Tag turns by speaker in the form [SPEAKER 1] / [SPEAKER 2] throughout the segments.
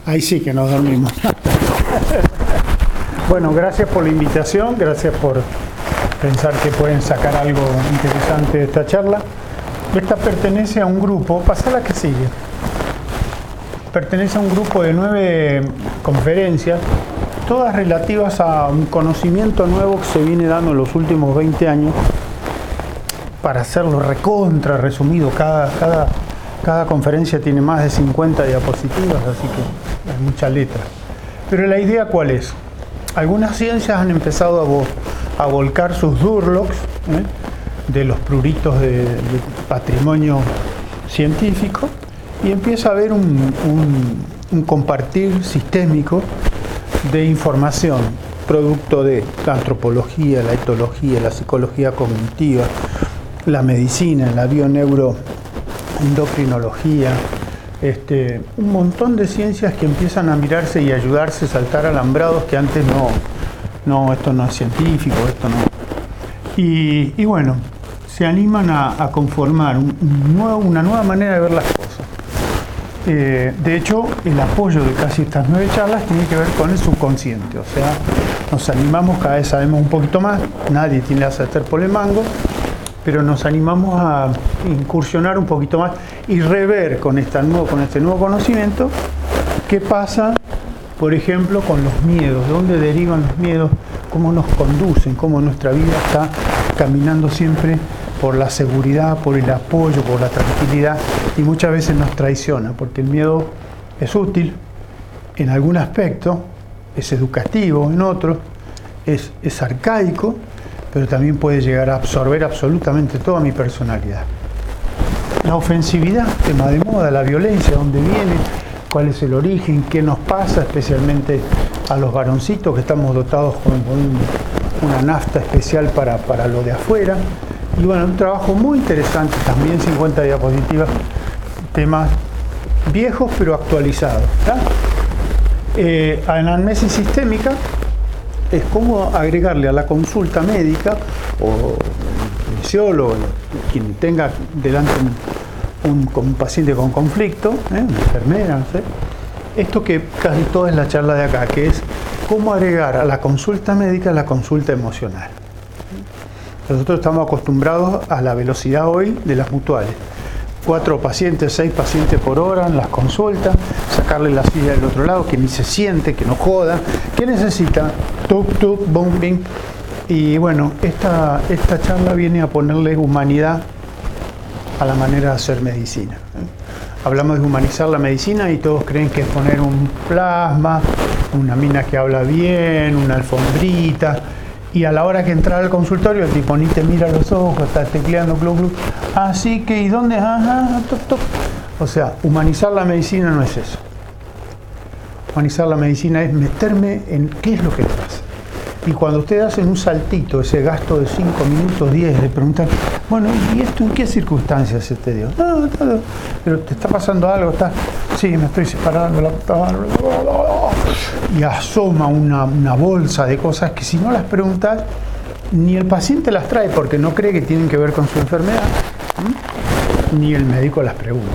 [SPEAKER 1] Ahí sí que nos dormimos. Bueno, gracias por la invitación, gracias por pensar que pueden sacar algo interesante de esta charla. Esta pertenece a un grupo, pasa la que sigue. Pertenece a un grupo de 9 conferencias, todas relativas a un conocimiento nuevo que se viene dando en los últimos 20 años. Para hacerlo recontra resumido, cada conferencia tiene más de 50 diapositivas, así que hay mucha letra. Pero la idea, ¿cuál es? Algunas ciencias han empezado a volcar sus Durlocks de los pruritos de patrimonio científico, y empieza a haber un compartir sistémico de información, producto de la antropología, la etología, la psicología cognitiva, la medicina, la bioneuroendocrinología, un montón de ciencias que empiezan a mirarse y ayudarse, saltar alambrados que antes no, esto no es científico, esto no. Y bueno, se animan a conformar una nueva manera de ver las cosas. De hecho, el apoyo de casi estas 9 charlas tiene que ver con el subconsciente, o sea, nos animamos, cada vez sabemos un poquito más, nadie tiene la sartén por el mango, pero nos animamos a incursionar un poquito más y rever con este nuevo conocimiento qué pasa, por ejemplo, con los miedos, de dónde derivan los miedos, cómo nos conducen, cómo nuestra vida está caminando siempre por la seguridad, por el apoyo, por la tranquilidad, y muchas veces nos traiciona, porque el miedo es útil en algún aspecto, es educativo en otro, es arcaico, pero también puede llegar a absorber absolutamente toda mi personalidad. La ofensividad, tema de moda, la violencia, dónde viene, cuál es el origen, qué nos pasa, especialmente a los varoncitos que estamos dotados con una nafta especial para lo de afuera. Y bueno, un trabajo muy interesante, también 50 diapositivas, temas viejos pero actualizados. Anamnesis sistémica es cómo agregarle a la consulta médica o fisiólogo, quien tenga delante un paciente con conflicto, una enfermera, no sé, esto que casi toda es la charla de acá, que es cómo agregar a la consulta médica la consulta emocional. Nosotros estamos acostumbrados a la velocidad hoy de las mutuales. 4 pacientes, 6 pacientes por hora en las consultas, sacarle la silla del otro lado, que ni se siente, que no joda. ¿Qué necesita? Tuk, tuk, bum, bing. Y bueno, esta charla viene a ponerle humanidad a la manera de hacer medicina. Hablamos de humanizar la medicina y todos creen que es poner un plasma, una mina que habla bien, una alfombrita. Y a la hora que entrar al consultorio, el tipo ni te mira a los ojos, está tecleando, glu, glu. Así que, ¿y dónde? Ajá, toc, toc. O sea, humanizar la medicina no es eso. Humanizar la medicina es meterme en qué es lo que te pasa. Y cuando ustedes hacen un saltito, ese gasto de 5 minutos, 10, de preguntar, bueno, ¿y esto en qué circunstancias se te dio? No, pero te está pasando algo, sí, me estoy separando, y asoma una bolsa de cosas que si no las preguntas, ni el paciente las trae porque no cree que tienen que ver con su enfermedad, ni el médico las pregunta.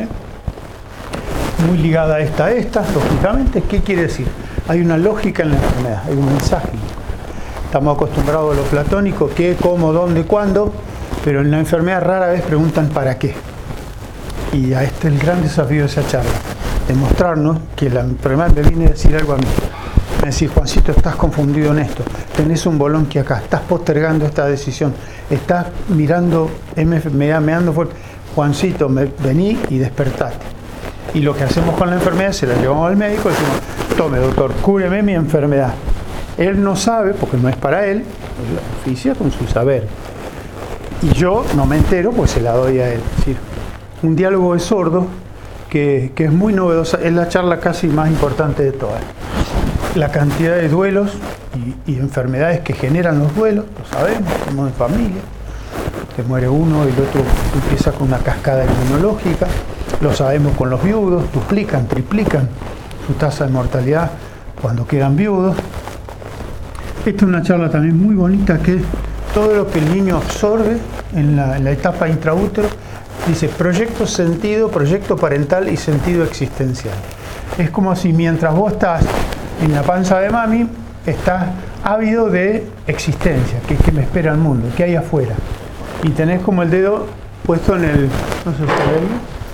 [SPEAKER 1] Muy ligada a esta, lógicamente, ¿qué quiere decir? Hay una lógica en la enfermedad, hay un mensaje. Estamos acostumbrados a lo platónico, qué, cómo, dónde, cuándo, pero en la enfermedad rara vez preguntan para qué. Y a este es el gran desafío de esa charla, demostrarnos que la enfermedad me viene a decir algo a mí. Me decís, Juancito, estás confundido en esto, tenés un bolonqui acá, estás postergando esta decisión, estás mirando, meando fuerte. Juancito, vení y despertate. Y lo que hacemos con la enfermedad, se la llevamos al médico y decimos, tome doctor, cúreme mi enfermedad. Él no sabe, porque no es para él, él oficia con su saber. Y yo no me entero, pues se la doy a él. Es decir, un diálogo de sordos que es muy novedosa, es la charla casi más importante de todas. La cantidad de duelos y enfermedades que generan los duelos, lo sabemos, somos en familia. Te muere uno y el otro empieza con una cascada inmunológica. Lo sabemos con los viudos, duplican, triplican su tasa de mortalidad cuando quedan viudos. Esta es una charla también muy bonita, que es todo lo que el niño absorbe en la etapa intraútero. Dice proyecto sentido, proyecto parental y sentido existencial. Es como si mientras vos estás en la panza de mami, estás ávido de existencia, que me espera el mundo, que hay afuera. Y tenés como el dedo puesto en el... no sé si se ve.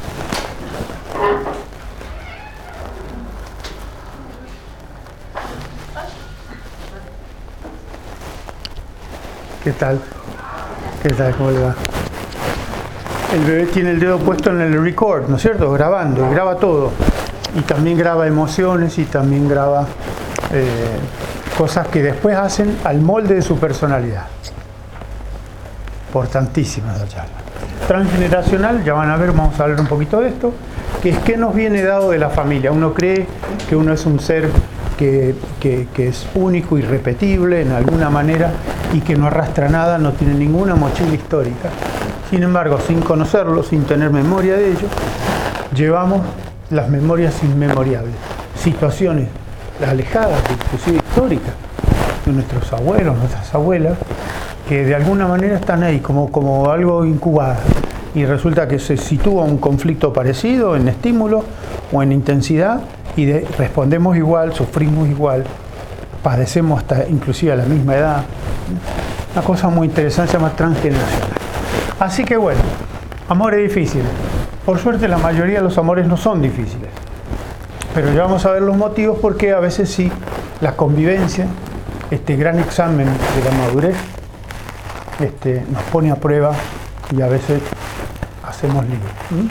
[SPEAKER 1] ¿Qué tal? ¿Qué tal? ¿Cómo le va? El bebé tiene el dedo puesto en el record, ¿no es cierto? Grabando, y graba todo. Y también graba emociones y también graba cosas que después hacen al molde de su personalidad. Importantísima la charla. Transgeneracional, ya van a ver, vamos a hablar un poquito de esto, que es qué nos viene dado de la familia. Uno cree que uno es un ser que es único, irrepetible en alguna manera y que no arrastra nada, no tiene ninguna mochila histórica. Sin embargo, sin conocerlo, sin tener memoria de ello, llevamos las memorias inmemorables, situaciones alejadas, inclusive históricas, de nuestros abuelos, nuestras abuelas, que de alguna manera están ahí como algo incubado. Y resulta que se sitúa un conflicto parecido en estímulo o en intensidad y respondemos igual, sufrimos igual, padecemos hasta inclusive a la misma edad. Una cosa muy interesante se llama transgeneracional. Así que bueno, amores difíciles. Por suerte la mayoría de los amores no son difíciles. Pero ya vamos a ver los motivos porque a veces sí, la convivencia, este gran examen de la madurez, nos pone a prueba y a veces hacemos lío.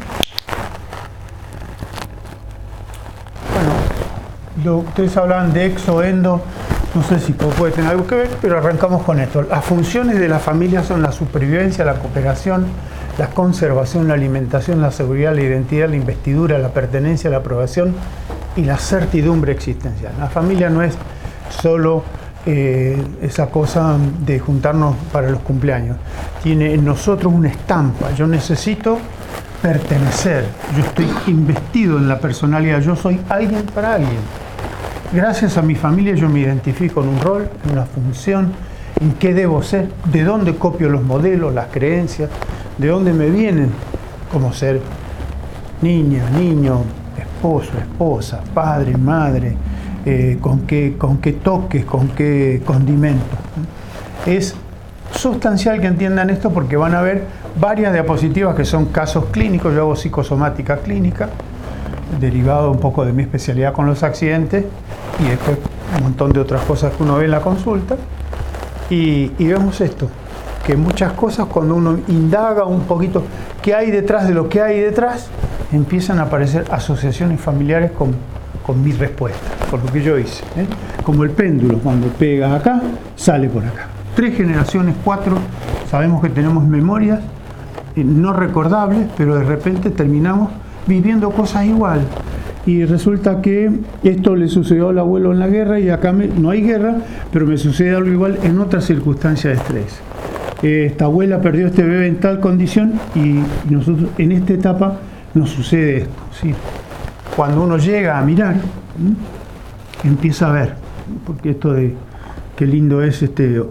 [SPEAKER 1] Bueno, ustedes hablaban de exo, endo, no sé si puede tener algo que ver, pero arrancamos con esto. Las funciones de la familia son la supervivencia, la cooperación, la conservación, la alimentación, la seguridad, la identidad, la investidura, la pertenencia, la aprobación y la certidumbre existencial. La familia no es solo esa cosa de juntarnos para los cumpleaños. Tiene en nosotros una estampa. Yo necesito pertenecer. Yo estoy investido en la personalidad. Yo soy alguien para alguien. Gracias a mi familia yo me identifico en un rol, en una función, en qué debo ser, de dónde copio los modelos, las creencias, de dónde me vienen como ser niña, niño, esposo, esposa, padre, madre, con qué toques, con qué condimentos. Es sustancial que entiendan esto porque van a ver varias diapositivas que son casos clínicos. Yo hago psicosomática clínica, derivado un poco de mi especialidad con los accidentes y después un montón de otras cosas que uno ve en la consulta. Y vemos esto, que muchas cosas cuando uno indaga un poquito qué hay detrás de lo que hay detrás, empiezan a aparecer asociaciones familiares con mi respuesta, con lo que yo hice. Como el péndulo, cuando pega acá, sale por acá. 3 generaciones, 4, sabemos que tenemos memorias no recordables, pero de repente terminamos viviendo cosas igual. Y resulta que esto le sucedió al abuelo en la guerra y acá no hay guerra, pero me sucede algo igual en otras circunstancias de estrés. Esta abuela perdió este bebé en tal condición y nosotros en esta etapa nos sucede esto, ¿sí? Cuando uno llega a mirar, empieza a ver, porque esto de qué lindo es,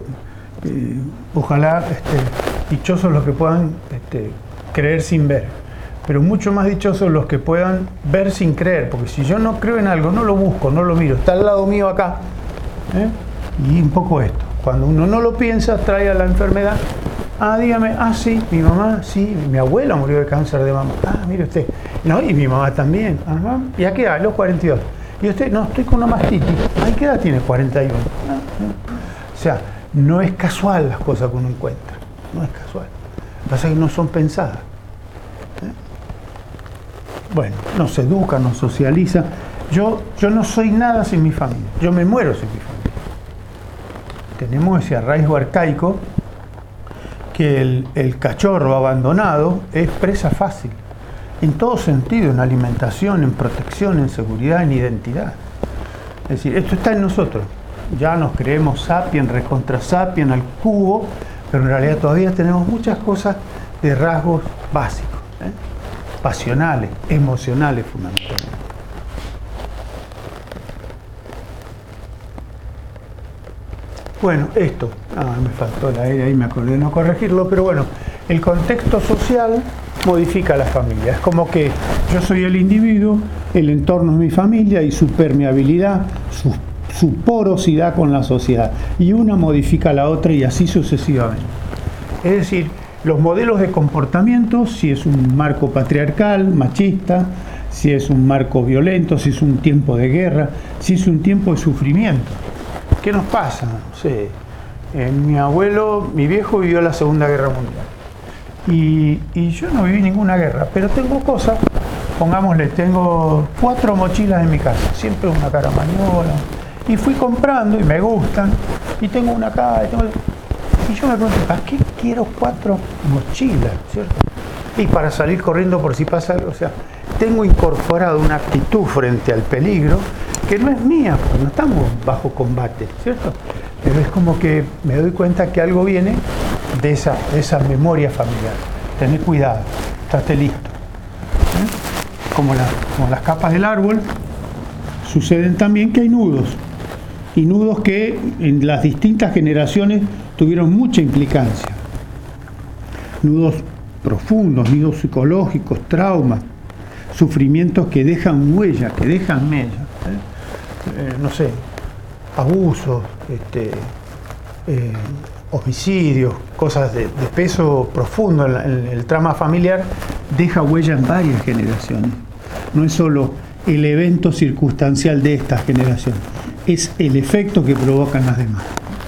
[SPEAKER 1] ojalá dichosos los que puedan creer sin ver, pero mucho más dichosos los que puedan ver sin creer, porque si yo no creo en algo, no lo busco, no lo miro, está al lado mío acá, y un poco esto, cuando uno no lo piensa, trae a la enfermedad. Ah, dígame, sí, mi mamá, sí, mi abuela murió de cáncer de mama. Ah, mire usted, no, y mi mamá también. Ajá. ¿Y a qué edad? Los 42. Y usted, no, estoy con una mastitis. ¿A qué edad tiene? 41. O sea, no es casual las cosas que uno encuentra, no es casual. Lo que pasa es que no son pensadas. Bueno, nos educa, nos socializa. Yo no soy nada sin mi familia, yo me muero sin mi familia. Tenemos ese arraigo arcaico que el cachorro abandonado es presa fácil, en todo sentido, en alimentación, en protección, en seguridad, en identidad. Es decir, esto está en nosotros. Ya nos creemos sapiens, recontra sapiens al cubo, pero en realidad todavía tenemos muchas cosas de rasgos básicos, pasionales, emocionales fundamentalmente. Bueno, esto, me faltó la E, ahí me acordé de no corregirlo, pero bueno, el contexto social modifica a la familia. Es como que Yo soy el individuo, el entorno es mi familia y su permeabilidad, su porosidad con la sociedad. Y una modifica a la otra y así sucesivamente. Es decir, los modelos de comportamiento, si es un marco patriarcal, machista, si es un marco violento, si es un tiempo de guerra, si es un tiempo de sufrimiento. ¿Qué nos pasa? No sé, mi viejo vivió la Segunda Guerra Mundial. Y yo no viví ninguna guerra, pero tengo cosas, pongámosle, tengo 4 mochilas en mi casa, siempre una caramañola, y fui comprando y me gustan, y tengo una acá, y yo me pregunto, ¿para qué quiero 4 mochilas? ¿Cierto? Y para salir corriendo por si pasa algo, o sea, tengo incorporado una actitud frente al peligro que no es mía, porque no estamos bajo combate, ¿cierto? Pero es como que me doy cuenta que algo viene de esa memoria familiar. Tené cuidado, estate listo. Como las capas del árbol, suceden también que hay nudos. Y nudos que en las distintas generaciones tuvieron mucha implicancia. Nudos profundos, nudos psicológicos, traumas, sufrimientos que dejan huella, que dejan mella. No sé, abusos, homicidios, cosas de peso profundo en el trama familiar, deja huella en varias generaciones. No es solo el evento circunstancial de esta generación, es el efecto que provocan las demás.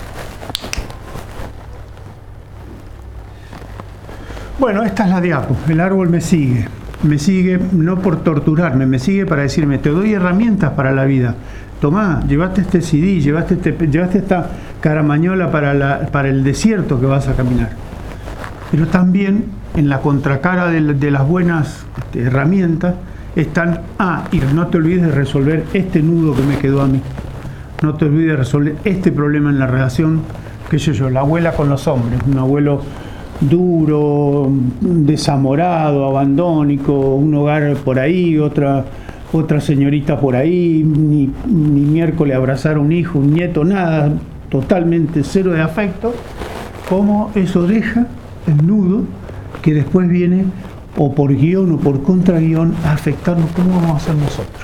[SPEAKER 1] Bueno, esta es la diapo. El árbol me sigue no por torturarme, me sigue para decirme, te doy herramientas para la vida. Tomá, llevaste este CD, llevaste esta caramañola para el desierto que vas a caminar. Pero también en la contracara de las buenas herramientas están, y no te olvides de resolver este nudo que me quedó a mí. No te olvides de resolver este problema en la relación, qué sé yo, la abuela con los hombres, un abuelo duro, desamorado, abandónico, un hogar por ahí, otra señorita por ahí, ni miércoles abrazar a un hijo, un nieto, nada, totalmente cero de afecto. Cómo eso deja el nudo que después viene o por guión o por contraguión a afectarnos. ¿Cómo vamos a hacer nosotros?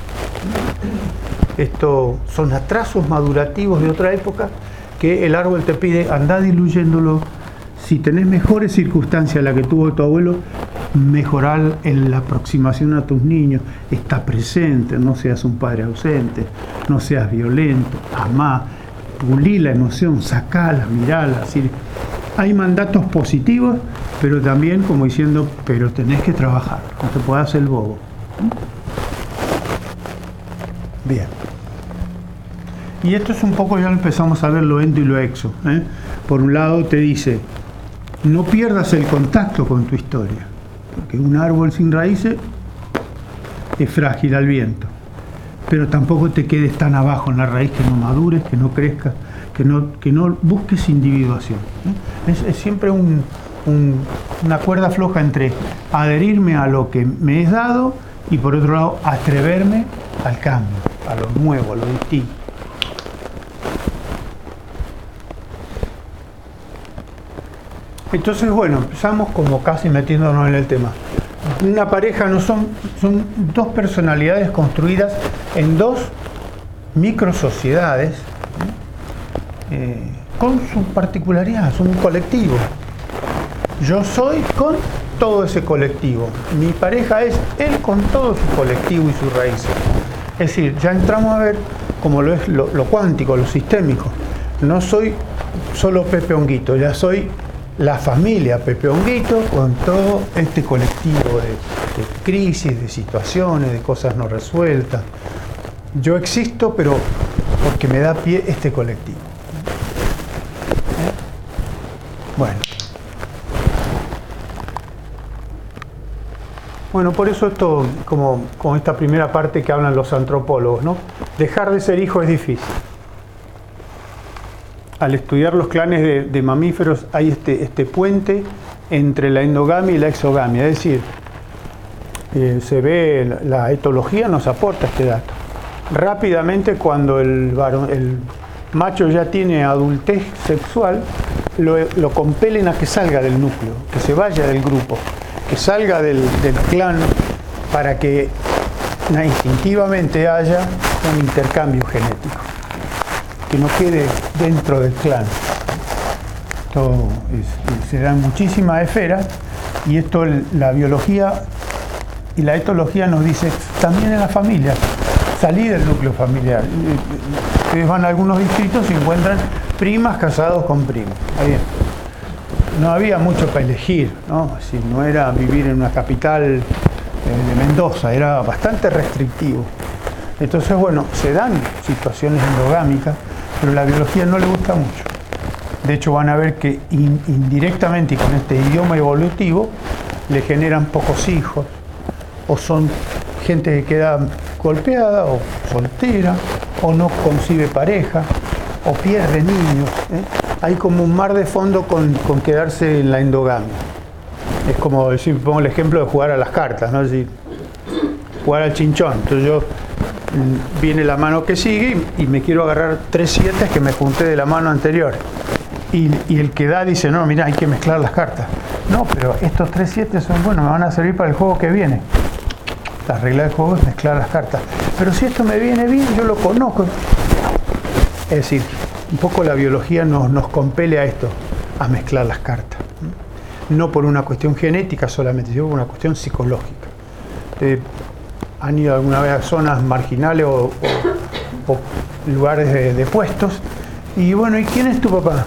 [SPEAKER 1] Esto son atrasos madurativos de otra época que el árbol te pide, andá diluyéndolo. Si tenés mejores circunstancias las que tuvo tu abuelo, mejorar en la aproximación a tus niños, está presente, no seas un padre ausente, no seas violento, amá, pulí la emoción, sacala, mirala. Así. Hay mandatos positivos, pero también como diciendo, pero tenés que trabajar, no te puedas hacer el bobo. Bien. Y esto es un poco, ya empezamos a ver lo endo y lo exo. Por un lado te dice, no pierdas el contacto con tu historia, porque un árbol sin raíces es frágil al viento, pero tampoco te quedes tan abajo en la raíz que no madures, que no crezcas, que no busques individuación. Es siempre una cuerda floja entre adherirme a lo que me es dado y por otro lado atreverme al cambio, a lo nuevo, a lo distinto. Entonces, bueno, empezamos como casi metiéndonos en el tema. Una pareja son 2 personalidades construidas en 2 microsociedades con su particularidad, son un colectivo. Yo soy con todo ese colectivo. Mi pareja es él con todo su colectivo y sus raíces. Es decir, ya entramos a ver como lo es lo cuántico, lo sistémico. No soy solo Pepe Honguito, ya soy la familia Pepe Honguito con todo este colectivo de crisis, de situaciones, de cosas no resueltas. Yo existo, pero porque me da pie este colectivo. Bueno, por eso esto, como esta primera parte que hablan los antropólogos, ¿no? Dejar de ser hijo es difícil. Al estudiar los clanes de mamíferos hay este puente entre la endogamia y la exogamia. Es decir, se ve, la etología nos aporta este dato. Rápidamente, cuando el macho ya tiene adultez sexual, lo compelen a que salga del núcleo, que se vaya del grupo, que salga del clan para que instintivamente haya un intercambio genético, que no quede dentro del clan. Se dan muchísimas esferas, y esto la biología y la etología nos dice también en la familia, salir del núcleo familiar. Ustedes van a algunos distritos y encuentran primas casados con primos. Ahí no había mucho para elegir, ¿no? Si no era vivir en una capital de Mendoza, era bastante restrictivo. Entonces, bueno, se dan situaciones endogámicas, pero la biología no le gusta mucho. De hecho, van a ver que indirectamente y con este idioma evolutivo le generan pocos hijos, o son gente que queda golpeada o soltera, o no concibe pareja, o pierde niños. Hay como un mar de fondo con quedarse en la endogamia. Es como decir, pongo el ejemplo de jugar a las cartas, ¿no? Es decir, jugar al chinchón. Entonces viene la mano que sigue y me quiero agarrar 3 7 que me junté de la mano anterior. Y el que da dice, no, mira, hay que mezclar las cartas. No, pero estos 3 7 son buenos, me van a servir para el juego que viene. La regla del juego es mezclar las cartas. Pero si esto me viene bien, yo lo conozco. Es decir, un poco la biología nos compele a esto, a mezclar las cartas. No por una cuestión genética solamente, sino por una cuestión psicológica. ¿Han ido alguna vez a zonas marginales o lugares de puestos? Y bueno, ¿y quién es tu papá?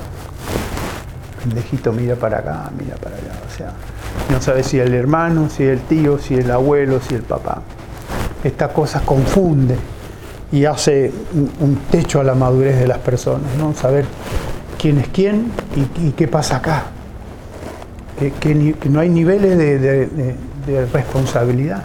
[SPEAKER 1] El pendejito mira para acá, mira para allá. O sea, no sabe si es el hermano, si es el tío, si es el abuelo, si es el papá. Esta cosa confunde y hace un techo a la madurez de las personas, ¿no? Saber quién es quién y qué pasa acá. Que no hay niveles de responsabilidad,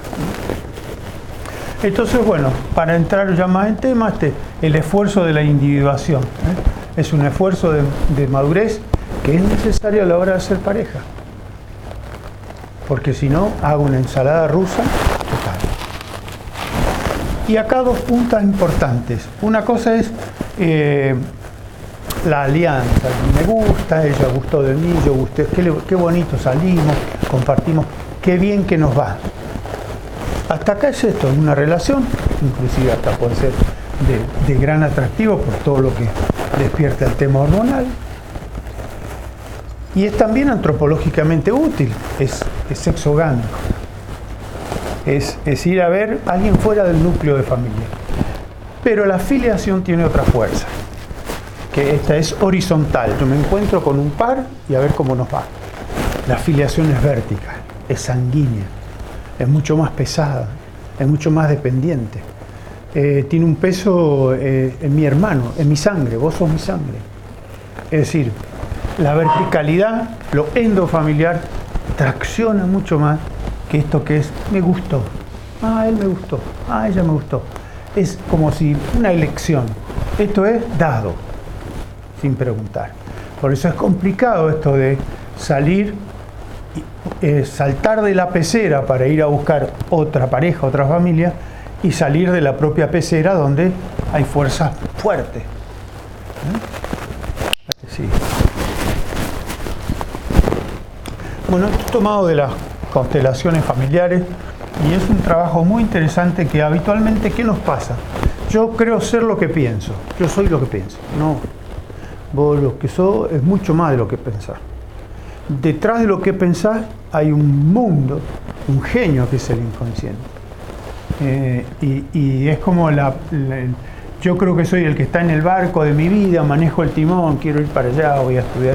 [SPEAKER 1] ¿no? Entonces, bueno, para entrar ya más en tema, el esfuerzo de la individuación, es un esfuerzo de madurez que es necesario a la hora de hacer pareja. Porque si no, hago una ensalada rusa total. Y acá 2 puntas importantes. Una cosa es la alianza. Me gusta, ella gustó de mí, yo gusté, qué bonito salimos, compartimos, qué bien que nos va. Hasta acá es esto, una relación, inclusive hasta puede ser de gran atractivo por todo lo que despierta el tema hormonal. Y es también antropológicamente útil, es sexogámico. Es ir a ver a alguien fuera del núcleo de familia. Pero la filiación tiene otra fuerza, que esta es horizontal. Yo me encuentro con un par y a ver cómo nos va. La filiación es vertical, es sanguínea, es mucho más pesada, es mucho más dependiente. Tiene un peso en mi hermano, en mi sangre, vos sos mi sangre. Es decir, la verticalidad, lo endofamiliar, tracciona mucho más que esto que es, me gustó, él me gustó, ella me gustó. Es como si una elección, esto es dado, sin preguntar. Por eso es complicado esto de salir, saltar de la pecera para ir a buscar otra pareja, otra familia, y salir de la propia pecera donde hay fuerzas fuertes. Sí. Bueno, esto es tomado de las constelaciones familiares y es un trabajo muy interesante que habitualmente, ¿qué nos pasa? Yo creo ser lo que pienso, yo soy lo que pienso. No, vos lo que sos es mucho más de lo que pensás. Detrás de lo que pensás hay un mundo, un genio que es el inconsciente. Y es como yo creo que soy el que está en el barco de mi vida, manejo el timón, quiero ir para allá, voy a estudiar.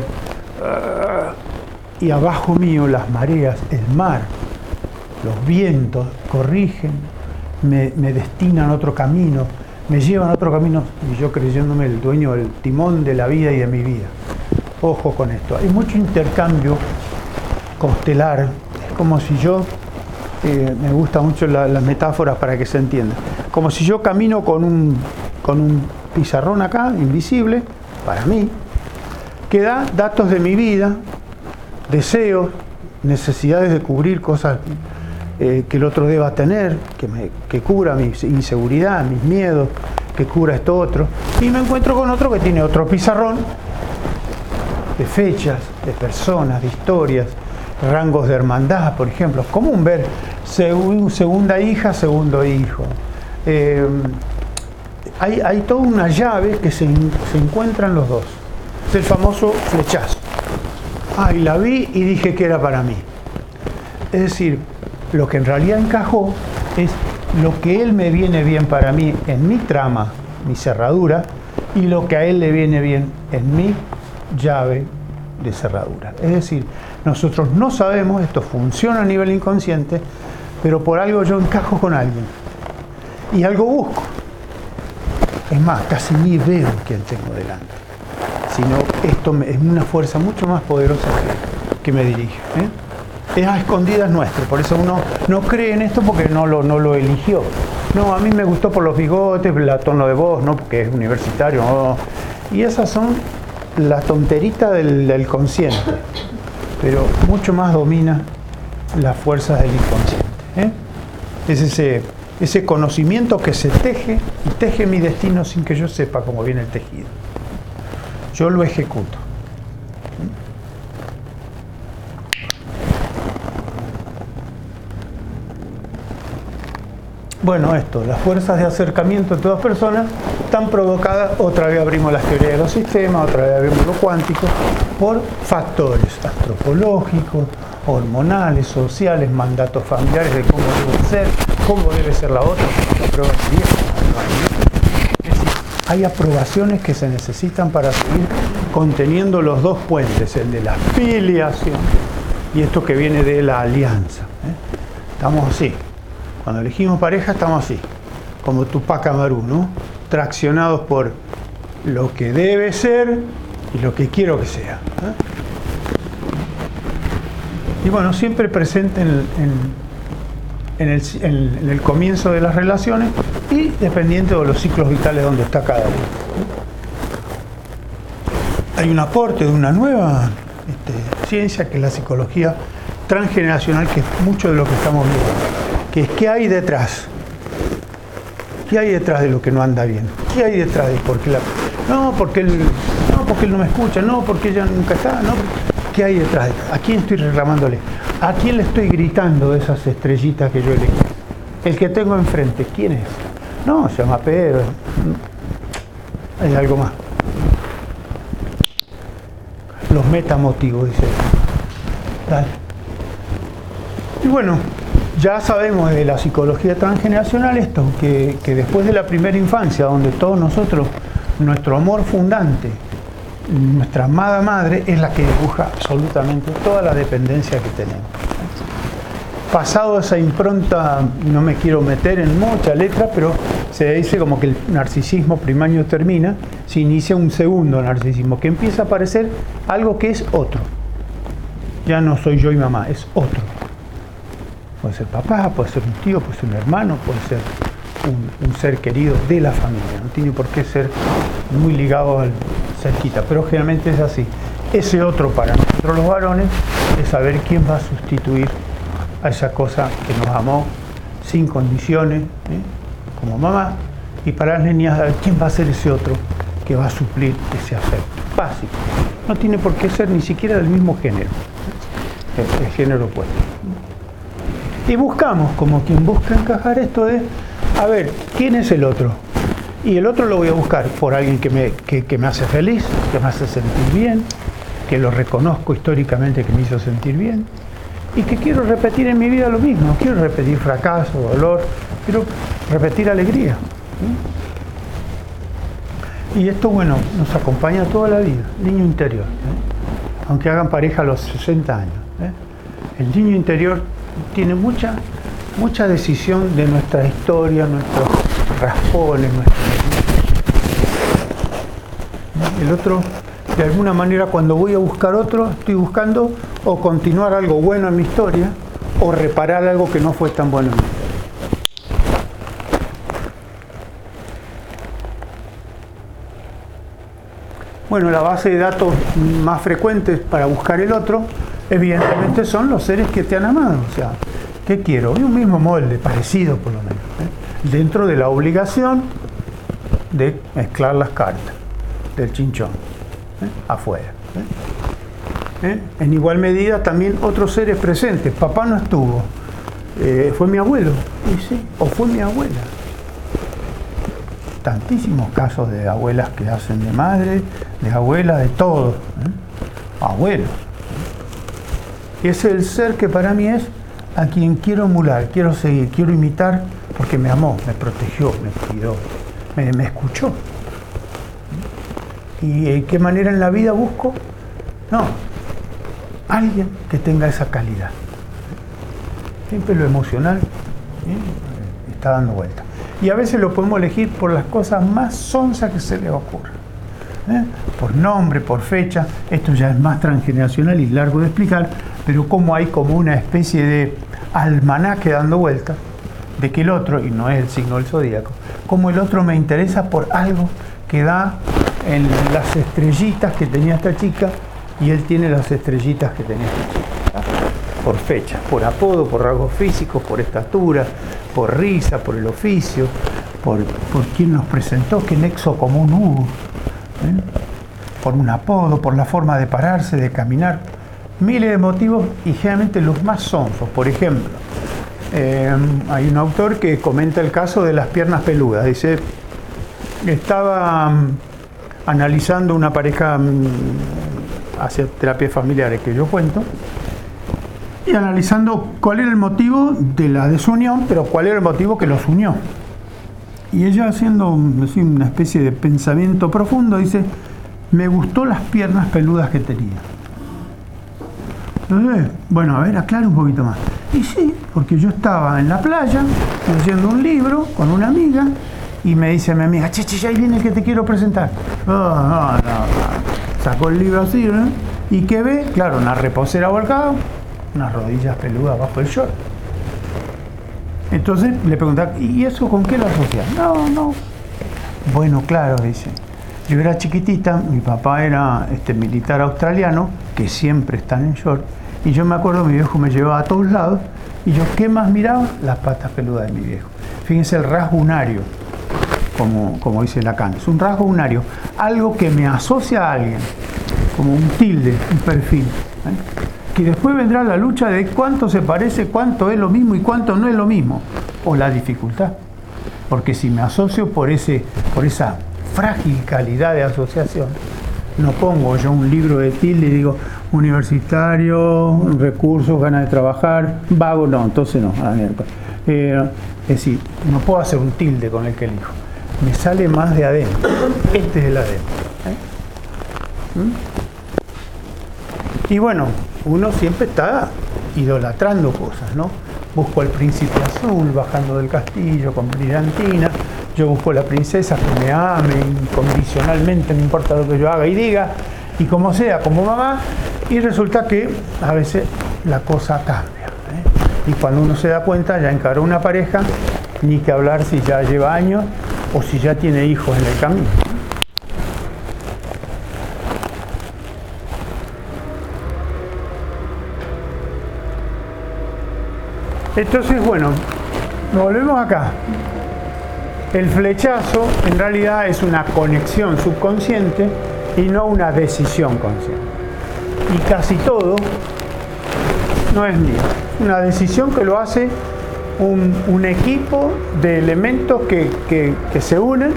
[SPEAKER 1] Y abajo mío las mareas, el mar, los vientos corrigen, me destinan a otro camino, me llevan a otro camino, y yo creyéndome el dueño del timón de la vida y de mi vida. Ojo con esto, hay mucho intercambio constelar, es como si yo, me gustan mucho las metáforas para que se entienda, como si yo camino con un pizarrón acá, invisible, para mí, que da datos de mi vida, deseos, necesidades de cubrir cosas que el otro deba tener, que cubra mi inseguridad, mis miedos, que cubra esto otro, y me encuentro con otro que tiene otro pizarrón de fechas, de personas, de historias, rangos de hermandad, por ejemplo. Es común ver segunda hija, segundo hijo. Hay toda una llave que se encuentran los dos. Es el famoso flechazo. Y la vi y dije que era para mí. Es decir, lo que en realidad encajó es lo que él me viene bien para mí en mi trama, mi cerradura, y lo que a él le viene bien en mi llave de cerradura. Es decir, nosotros no sabemos, esto funciona a nivel inconsciente, pero por algo yo encajo con alguien y algo busco. Es más, casi ni veo quién tengo delante, sino esto es una fuerza mucho más poderosa que me dirige. Es a escondidas nuestro, por eso uno no cree en esto porque no lo eligió. No, a mí me gustó por los bigotes, el tono de voz, no porque es universitario. No. Y esas son la tonterita del consciente, pero mucho más domina las fuerzas del inconsciente. Es ese conocimiento que se teje y teje mi destino sin que yo sepa cómo viene el tejido. Yo lo ejecuto. Bueno, las fuerzas de acercamiento entre dos personas están provocadas, otra vez abrimos las teorías de los sistemas, otra vez abrimos lo cuántico, por factores antropológicos, hormonales, sociales, mandatos familiares de cómo debo ser, cómo debe ser la otra, la prueba sería. Es decir, hay aprobaciones que se necesitan para seguir conteniendo los dos puentes, el de la filiación y esto que viene de la alianza. Estamos así. Cuando elegimos pareja estamos así, como Tupac Amaru, ¿no? Traccionados por lo que debe ser y lo que quiero que sea. Y bueno, siempre presente en el comienzo de las relaciones y dependiente de los ciclos vitales donde está cada uno. Hay un aporte de una nueva ciencia que es la psicología transgeneracional, que es mucho de lo que estamos viendo. Que es qué hay detrás. ¿Qué hay detrás de lo que no anda bien? ¿Qué hay detrás de por qué porque él no me escucha, no, porque ella nunca está, no. ¿Qué hay detrás? ¿A quién estoy reclamándole? ¿A quién le estoy gritando de esas estrellitas que yo elegí? El que tengo enfrente, ¿quién es? No, se llama Pedro. Hay algo más. Los metamotivos, dice. Dale. Y bueno, ya sabemos de la psicología transgeneracional esto, que después de la primera infancia, donde todos nosotros, nuestro amor fundante, nuestra amada madre, es la que dibuja absolutamente toda la dependencia que tenemos. Pasado esa impronta, no me quiero meter en mucha letra, pero se dice como que el narcisismo primario termina, se inicia un segundo narcisismo, que empieza a aparecer algo que es otro. Ya no soy yo y mamá, es otro. Puede ser papá, puede ser un tío, puede ser un hermano, puede ser un ser querido de la familia. No tiene por qué ser muy ligado al cerquita, pero generalmente es así. Ese otro para nosotros los varones es saber quién va a sustituir a esa cosa que nos amó sin condiciones, como mamá, y para las niñas quién va a ser ese otro que va a suplir ese afecto básico. No tiene por qué ser ni siquiera del mismo género, el género opuesto. Y buscamos, como quien busca encajar esto de, a ver, ¿quién es el otro? Y el otro lo voy a buscar por alguien que me hace feliz, que me hace sentir bien, que lo reconozco históricamente que me hizo sentir bien, y que quiero repetir en mi vida lo mismo. No quiero repetir fracaso, dolor, quiero repetir alegría. Y esto, bueno, nos acompaña toda la vida, niño interior. Aunque hagan pareja a los 60 años. El niño interior tiene mucha decisión de nuestra historia, nuestros raspones, el otro, de alguna manera, cuando voy a buscar otro, estoy buscando o continuar algo bueno en mi historia o reparar algo que no fue tan bueno en mi historia. Bueno, la base de datos más frecuentes para buscar el otro, evidentemente, son los seres que te han amado. O sea, ¿qué quiero? Un mismo molde, parecido por lo menos, dentro de la obligación de mezclar las cartas del chinchón, afuera. En igual medida también otros seres presentes. Papá no estuvo, fue mi abuelo, y sí, o fue mi abuela. Tantísimos casos de abuelas que hacen de madre, de abuela, de todo, abuelos. Y ese es el ser que para mí es a quien quiero emular, quiero seguir, quiero imitar, porque me amó, me protegió, me cuidó, me escuchó. ¿Y qué manera en la vida busco? No, alguien que tenga esa calidad. Siempre lo emocional está dando vuelta. Y a veces lo podemos elegir por las cosas más sonzas que se les ocurra. Por nombre, por fecha. Esto ya es más transgeneracional y largo de explicar, pero como hay como una especie de almanaque dando vuelta de que el otro, y no es el signo del zodíaco, como el otro me interesa por algo que da en las estrellitas que tenía esta chica y él tiene las estrellitas que tenía esta chica. Por fecha, por apodo, por rasgos físicos, por estatura, por risa, por el oficio, por quién nos presentó, qué nexo común hubo, por un apodo, por la forma de pararse, de caminar, miles de motivos y generalmente los más sonsos. Por ejemplo, hay un autor que comenta el caso de las piernas peludas. Dice, estaba analizando una pareja hacia terapias familiares que yo cuento, y analizando cuál era el motivo de la desunión, pero cuál era el motivo que los unió. Y ella, haciendo así, una especie de pensamiento profundo, dice, me gustó las piernas peludas que tenía. Entonces, bueno, a ver, aclara un poquito más. Y sí, porque yo estaba en la playa leyendo un libro con una amiga y me dice mi amiga, che, ahí viene el que te quiero presentar. No. Sacó el libro así, ¿no? Y que ve, claro, una reposera volcada, unas rodillas peludas bajo el short. Entonces le preguntaba, ¿y eso con qué lo asocias? No. Bueno, claro, dice. Yo era chiquitita, mi papá era militar australiano, que siempre están en short, y yo me acuerdo, mi viejo me llevaba a todos lados, y yo, ¿qué más miraba? Las patas peludas de mi viejo. Fíjense el rasgo unario, como dice Lacan. Es un rasgo unario, algo que me asocia a alguien, como un tilde, un perfil. Que después vendrá la lucha de cuánto se parece, cuánto es lo mismo y cuánto no es lo mismo, o la dificultad. Porque si me asocio por esa frágil calidad de asociación, no pongo yo un libro de tilde y digo universitario, recursos, ganas de trabajar, vago, no, entonces no. Es decir, no puedo hacer un tilde con el que elijo. Me sale más de adentro. Este es el adentro. Y bueno, uno siempre está idolatrando cosas, ¿no? Busco al príncipe azul bajando del castillo con brillantina, yo busco la princesa que me ame incondicionalmente, no importa lo que yo haga y diga, y como sea, como mamá, y resulta que a veces la cosa cambia, Y cuando uno se da cuenta, ya encaró una pareja, ni que hablar si ya lleva años o si ya tiene hijos en el camino. Entonces, bueno, volvemos acá. El flechazo en realidad es una conexión subconsciente y no una decisión consciente. Y casi todo no es mío. Una decisión que lo hace un equipo de elementos que se unen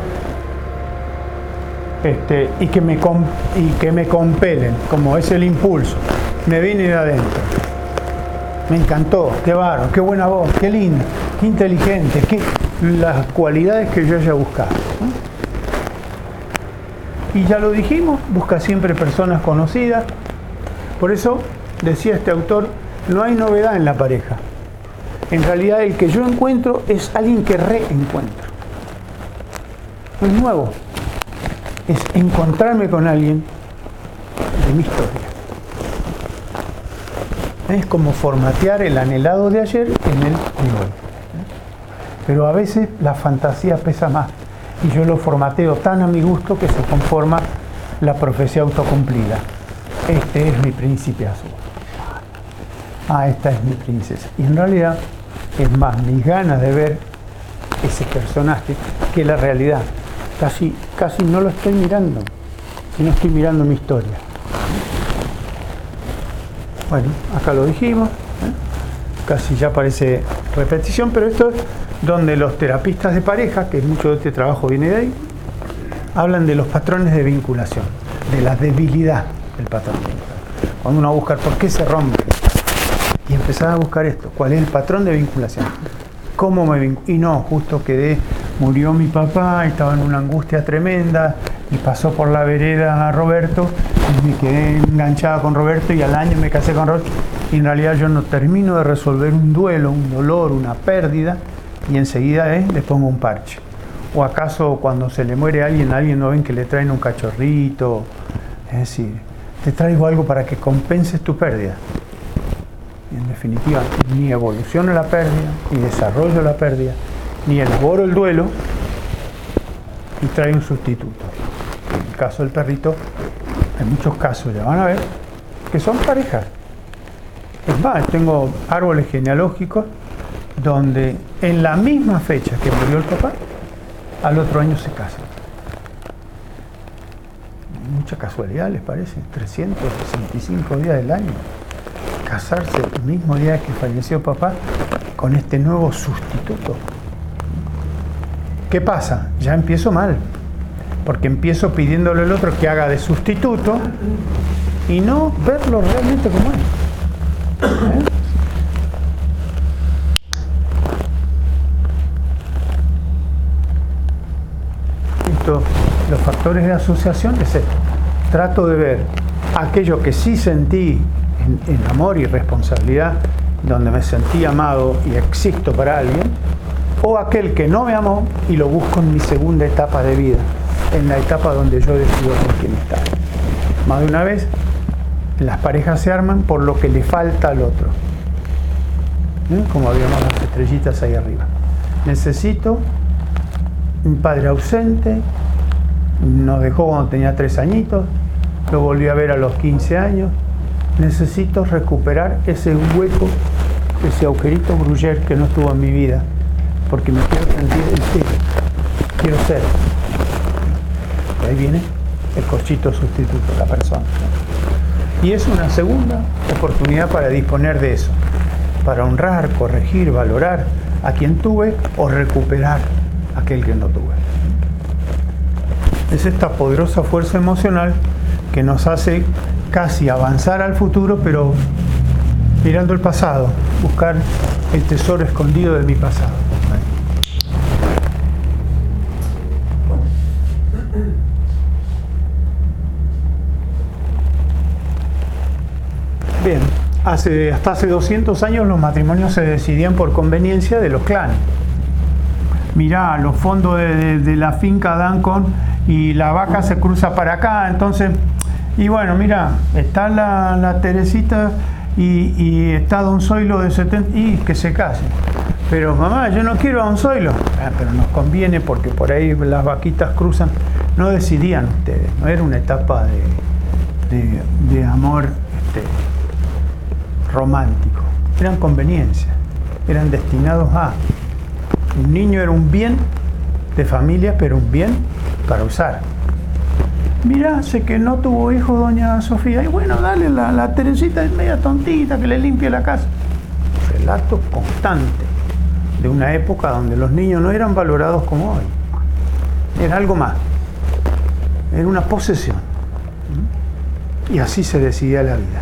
[SPEAKER 1] y que me compelen, como es el impulso. Me viene de adentro. Me encantó, qué bárbaro, qué buena voz, qué linda, qué inteligente, las cualidades que yo haya buscado. Y ya lo dijimos, busca siempre personas conocidas. Por eso, decía este autor, no hay novedad en la pareja. En realidad el que yo encuentro es alguien que reencuentro. No es nuevo, es encontrarme con alguien de mi historia. Es como formatear el anhelado de ayer en el de hoy. Pero a veces la fantasía pesa más y yo lo formateo tan a mi gusto que se conforma la profecía autocumplida. Este es mi príncipe azul. Esta es mi princesa. Y en realidad es más mis ganas de ver ese personaje que la realidad. Casi no lo estoy mirando, sino estoy mirando mi historia. Bueno, acá lo dijimos. casi ya parece repetición, pero esto es donde los terapistas de pareja, que mucho de este trabajo viene de ahí, hablan de los patrones de vinculación, de la debilidad del patrón de vinculación. Cuando uno va a buscar por qué se rompe, y empezar a buscar esto, cuál es el patrón de vinculación, cómo me vinculo, y no, justo murió mi papá, estaba en una angustia tremenda, y pasó por la vereda a Roberto, y me quedé enganchada con Roberto, y al año me casé con Roberto, y en realidad yo no termino de resolver un duelo, un dolor, una pérdida, y enseguida le pongo un parche. O acaso cuando se le muere a alguien no ven que le traen un cachorrito, es decir, te traigo algo para que compenses tu pérdida. Y en definitiva, ni evoluciono la pérdida, ni desarrollo la pérdida, ni elaboro el duelo, y trae un sustituto. En el caso del perrito, hay muchos casos, ya van a ver, que son parejas. Es más, tengo árboles genealógicos donde en la misma fecha que murió el papá, al otro año se casan. Mucha casualidad, ¿les parece? 365 días del año. Casarse el mismo día que falleció papá con este nuevo sustituto. ¿Qué pasa? Ya empiezo mal, porque empiezo pidiéndole al otro que haga de sustituto y no verlo realmente como es. Los factores de asociación es esto. Trato de ver aquello que sí sentí en amor y responsabilidad, donde me sentí amado y existo para alguien, o aquel que no me amó y lo busco en mi segunda etapa de vida, en la etapa donde yo decido con quién estar. Más de una vez, las parejas se arman por lo que le falta al otro. Como habíamos las estrellitas ahí arriba. Necesito un padre ausente, nos dejó cuando tenía 3 añitos, lo volví a ver a los 15 años. Necesito recuperar ese hueco, ese agujerito Bruyère que no estuvo en mi vida, porque me quiero sentir quiero ser. Y ahí viene el corchito sustituto, la persona. Y es una segunda oportunidad para disponer de eso, para honrar, corregir, valorar a quien tuve o recuperar a aquel que no tuve. Es esta poderosa fuerza emocional que nos hace casi avanzar al futuro, pero mirando el pasado, buscar el tesoro escondido de mi pasado. Bien, hasta hace 200 años los matrimonios se decidían por conveniencia de los clanes. Mirá, los fondos de la finca dan y la vaca se cruza para acá, entonces, y bueno, mira, está la Teresita y está Don Zoilo de 70, y que se case. Pero mamá, yo no quiero a Don Zoilo. Pero nos conviene porque por ahí las vaquitas cruzan. No decidían ustedes, no era una etapa de amor romántico, eran conveniencias, eran destinados a. Un niño era un bien de familia, pero un bien para usar. Mirá, sé que no tuvo hijo doña Sofía, y bueno, dale, la Teresita es media tontita, que le limpie la casa. Relato constante de una época donde los niños no eran valorados como hoy. Era algo más, era una posesión. Y así se decidía la vida.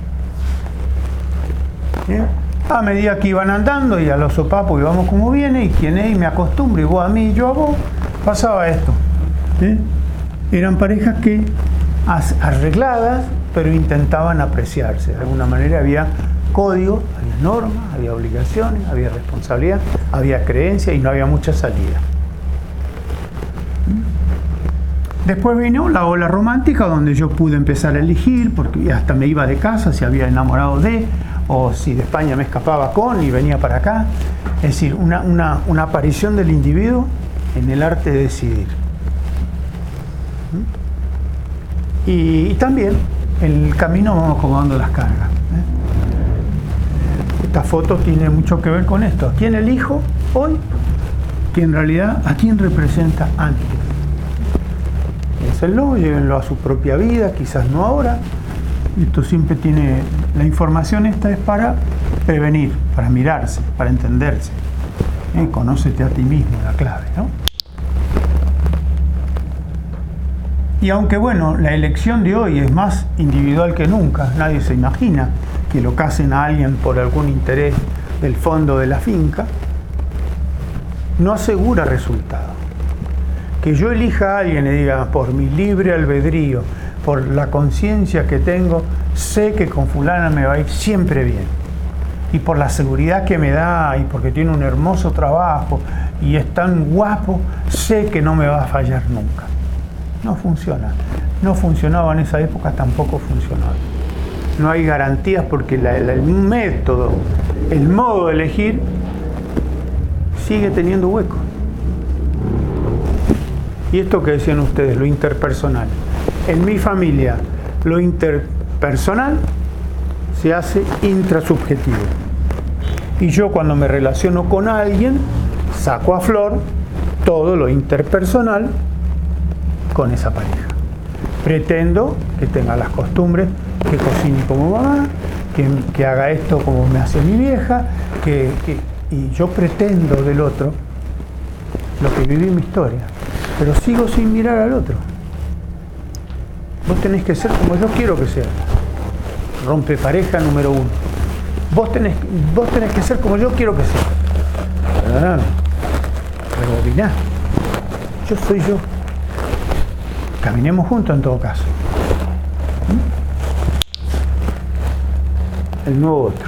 [SPEAKER 1] ¿Bien? A medida que iban andando y a los sopapos íbamos como viene, y quien es, y me acostumbro, y vos a mí y yo a vos, pasaba esto. Eran parejas que arregladas, pero intentaban apreciarse. De alguna manera había códigos, había normas, había obligaciones, había responsabilidad, había creencia y no había mucha salida. Después vino la ola romántica, donde yo pude empezar a elegir, porque hasta me iba de casa si había enamorado de, o si de España me escapaba con y venía para acá. Es decir, una aparición del individuo en el arte de decidir. Y también en el camino vamos acomodando las cargas. Esta foto tiene mucho que ver con esto. ¿A quién elijo hoy? Que en realidad, ¿a quién representa antes? Piénsenlo, llévenlo a su propia vida, quizás no ahora, Esto siempre tiene, la información esta es para prevenir, para mirarse, para entenderse. Conócete a ti mismo, la clave, ¿no? Y aunque bueno, la elección de hoy es más individual que nunca, nadie se imagina que lo casen a alguien por algún interés del fondo de la finca, no asegura resultado. Que yo elija a alguien y diga, por mi libre albedrío, por la conciencia que tengo, sé que con fulana me va a ir siempre bien. Y por la seguridad que me da, y porque tiene un hermoso trabajo, y es tan guapo, sé que no me va a fallar nunca. No funciona. No funcionaba en esa época, tampoco funcionó. No hay garantías porque el método, el modo de elegir, sigue teniendo hueco. Y esto que decían ustedes, lo interpersonal. En mi familia, lo interpersonal se hace intrasubjetivo. Y yo cuando me relaciono con alguien, saco a flor todo lo interpersonal con esa pareja. Pretendo que tenga las costumbres, que cocine como mamá, que haga esto como me hace mi vieja, y yo pretendo del otro lo que viví en mi historia, pero sigo sin mirar al otro. Vos tenés que ser como yo quiero que sea. Rompe pareja número 1. Vos tenés que ser como yo quiero que sea. Perdóname. Rebobiná. Yo soy yo. Caminemos juntos en todo caso. El nuevo otro.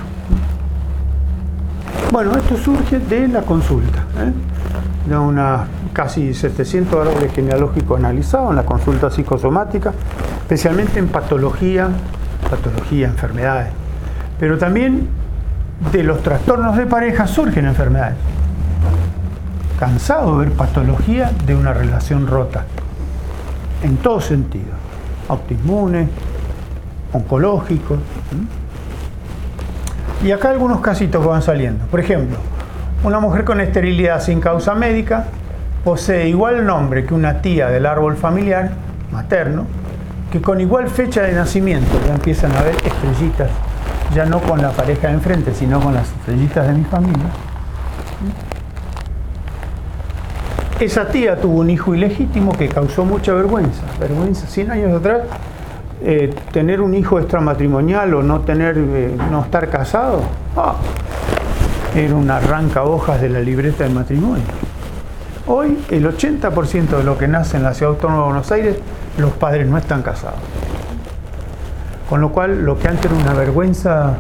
[SPEAKER 1] Bueno, esto surge de la consulta, de unas casi 700 árboles genealógicos analizados en la consulta psicosomática, especialmente en patología, enfermedades, pero también de los trastornos de pareja surgen enfermedades. Cansado de ver patología de una relación rota, en todo sentido, autoinmune, oncológicos. Y acá algunos casitos que van saliendo. Por ejemplo, una mujer con esterilidad sin causa médica posee igual nombre que una tía del árbol familiar materno, que con igual fecha de nacimiento. Ya empiezan a ver estrellitas, ya no con la pareja de enfrente, sino con las estrellitas de mi familia. Esa tía tuvo un hijo ilegítimo que causó mucha vergüenza. 100 años atrás, tener un hijo extramatrimonial o no estar casado, era un arranca hojas de la libreta del matrimonio. Hoy el 80% de lo que nace en la Ciudad Autónoma de Buenos Aires, los padres no están casados. Con lo cual, lo que antes era una vergüenza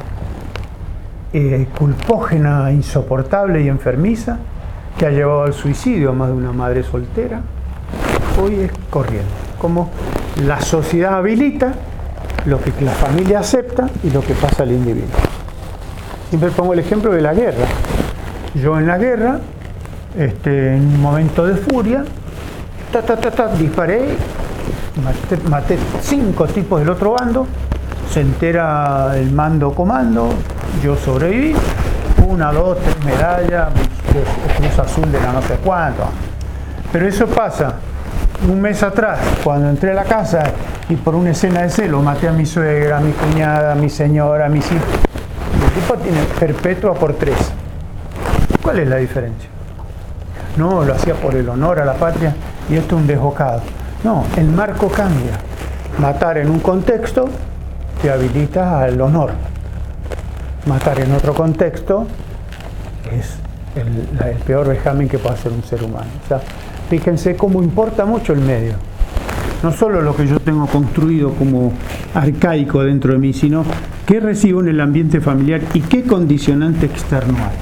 [SPEAKER 1] culpógena, insoportable y enfermiza, que ha llevado al suicidio a más de una madre soltera, hoy es corriente. Como la sociedad habilita lo que la familia acepta y lo que pasa al individuo. Siempre pongo el ejemplo de la guerra. Yo en la guerra, en un momento de furia, disparé, maté 5 tipos del otro bando, se entera el mando comando, yo sobreviví, 1, 2, 3 medallas, Cruz Azul de la no sé cuánto. Pero eso pasa un mes atrás, cuando entré a la casa y por una escena de celo maté a mi suegra, a mi cuñada, a mi señora, a mis hijos. El tipo tiene perpetua por 3. ¿Cuál es la diferencia? No, lo hacía por el honor a la patria y esto es un desbocado. No, el marco cambia. Matar en un contexto te habilita al honor. Matar en otro contexto es el peor vejamen que puede hacer un ser humano. O sea, fíjense cómo importa mucho el medio. No solo lo que yo tengo construido como arcaico dentro de mí, sino qué recibo en el ambiente familiar y qué condicionante externo hay.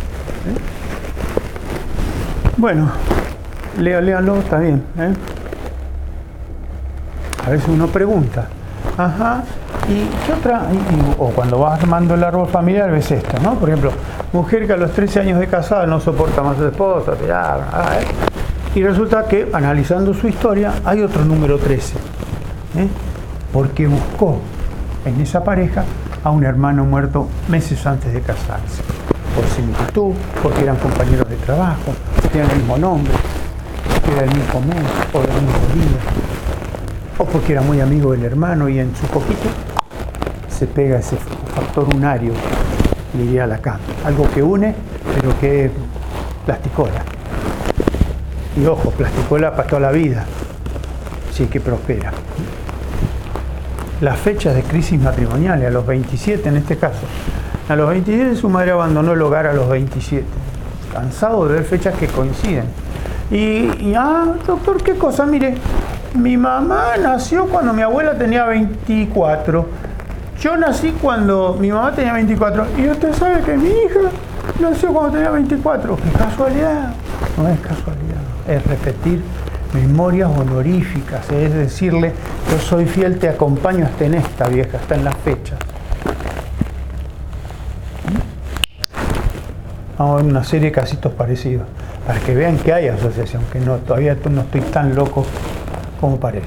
[SPEAKER 1] Bueno, léanlo, está bien. A veces uno pregunta, ¿y qué otra? O cuando vas armando el árbol familiar ves esto, ¿no? Por ejemplo, mujer que a los 13 años de casada no soporta más a su esposa, y resulta que, analizando su historia, hay otro número 13, porque buscó en esa pareja a un hermano muerto meses antes de casarse, por similitud, porque eran compañeros de trabajo, porque tenían el mismo nombre, porque era el mismo mes, o el mismo día, o porque era muy amigo del hermano y en su poquito se pega ese factor unario, diría Lacan. Algo que une, pero que es plasticola. Y ojo, plasticola para toda la vida, si es que prospera. Las fechas de crisis matrimoniales, a los 27 en este caso. A los 27 su madre abandonó el hogar a los 27. Cansado de ver fechas que coinciden. Doctor, ¿qué cosa? Mire, mi mamá nació cuando mi abuela tenía 24. Yo nací cuando mi mamá tenía 24. Y usted sabe que mi hija nació cuando tenía 24. ¿Qué casualidad? No es casualidad. Es repetir memorias honoríficas. Es decirle, yo soy fiel, te acompaño hasta en esta, vieja, hasta en las fechas. Vamos a ver una serie de casitos parecidos, para que vean que hay asociación, que no, todavía no estoy tan loco como parece.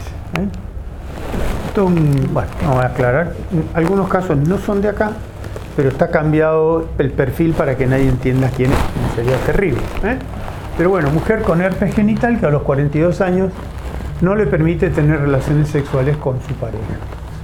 [SPEAKER 1] Bueno, vamos a aclarar, algunos casos no son de acá, pero está cambiado el perfil para que nadie entienda quién es, sería terrible. Pero bueno, mujer con herpes genital que a los 42 años no le permite tener relaciones sexuales con su pareja.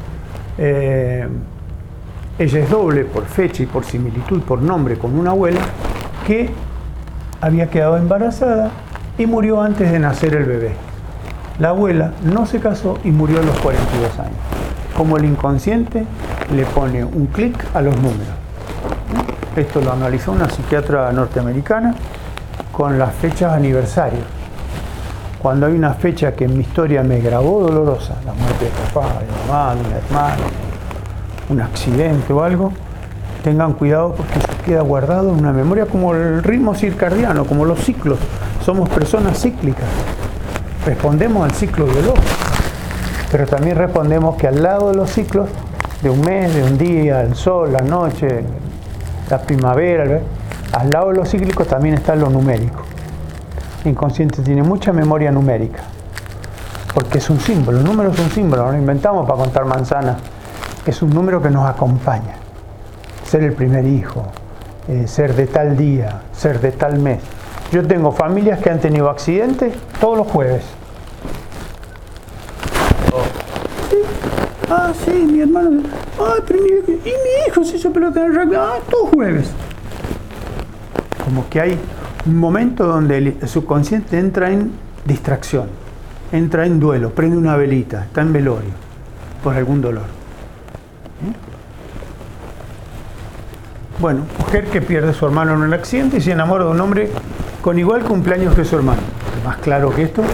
[SPEAKER 1] Ella es doble por fecha y por similitud, por nombre, con una abuela que había quedado embarazada y murió antes de nacer el bebé. La abuela no se casó y murió a los 42 años. Como el inconsciente le pone un clic a los números. Esto lo analizó una psiquiatra norteamericana con las fechas aniversarios. Cuando hay una fecha que en mi historia me grabó dolorosa, la muerte de papá, de mamá, de un hermano, un accidente o algo, tengan cuidado porque se queda guardado en una memoria como el ritmo circadiano, como los ciclos. Somos personas cíclicas. Respondemos al ciclo biológico, pero también respondemos que al lado de los ciclos, de un mes, de un día, el sol, la noche, la primavera, al lado de los cíclicos también está lo numérico. El inconsciente tiene mucha memoria numérica, porque es un símbolo. El número es un símbolo, no lo inventamos para contar manzanas. Es un número que nos acompaña. Ser el primer hijo, ser de tal día, ser de tal mes. Yo tengo familias que han tenido accidentes todos los jueves. Sí, mi hermano. Pero y mi hijo se hizo pelota en el rugby. Todos jueves. Como que hay un momento donde el subconsciente entra en distracción, entra en duelo, prende una velita, está en velorio por algún dolor. Bueno, mujer que pierde a su hermano en un accidente y se enamora de un hombre con igual cumpleaños que su hermano. Más claro que esto.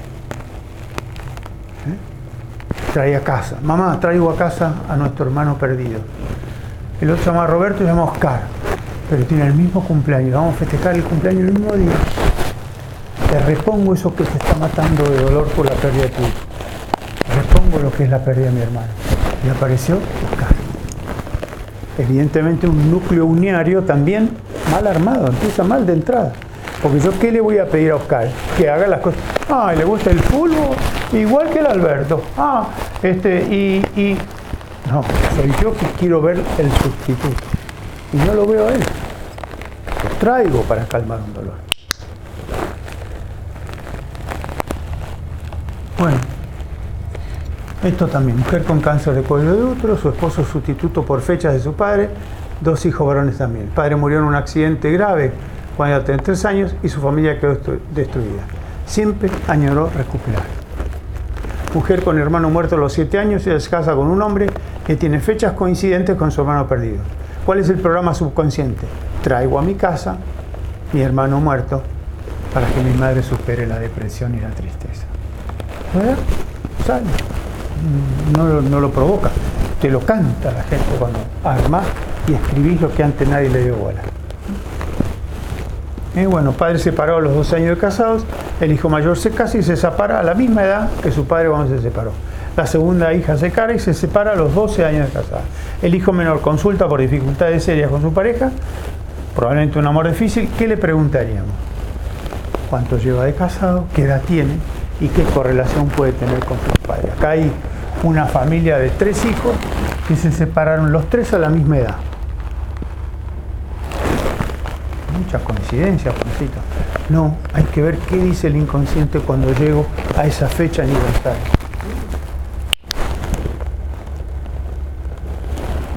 [SPEAKER 1] Trae a casa. Mamá, traigo a casa a nuestro hermano perdido. El otro se llama Roberto y se llama Oscar, pero tiene el mismo cumpleaños. Vamos a festejar el cumpleaños el mismo día. Te repongo eso que te está matando de dolor por la pérdida de tu hijo. Repongo lo que es la pérdida de mi hermano. Y apareció Oscar. Evidentemente un núcleo uniario también mal armado, empieza mal de entrada. Porque yo, ¿qué le voy a pedir a Oscar? Que haga las cosas. Le gusta el fútbol, igual que el Alberto. No, soy yo que quiero ver el sustituto. Y no lo veo a él. Lo traigo para calmar un dolor. Bueno. Esto también, mujer con cáncer de cuello de útero, su esposo sustituto por fechas de su padre, 2 hijos varones también. El padre murió en un accidente grave cuando tenía 3 años y su familia quedó destruida. Siempre añoró recuperar. Mujer con hermano muerto a los 7 años, ella se casa con un hombre que tiene fechas coincidentes con su hermano perdido. ¿Cuál es el programa subconsciente? Traigo a mi casa mi hermano muerto para que mi madre supere la depresión y la tristeza. ¿Verdad? Sale. No lo provoca, te lo canta la gente cuando armás y escribís lo que antes nadie le dio bola. Bueno, padres separados a los 12 años de casados, el hijo mayor se casa y se separa a la misma edad que su padre cuando se separó. La segunda hija se casa y se separa a los 12 años de casada. El hijo menor consulta por dificultades serias con su pareja, probablemente un amor difícil. ¿Qué le preguntaríamos? ¿Cuánto lleva de casado? ¿Qué edad tiene? ¿Y qué correlación puede tener con sus padres? Acá hay una familia de 3 hijos que se separaron los 3 a la misma edad. Mucha coincidencia, Juancito. No, hay que ver qué dice el inconsciente cuando llego a esa fecha aniversaria.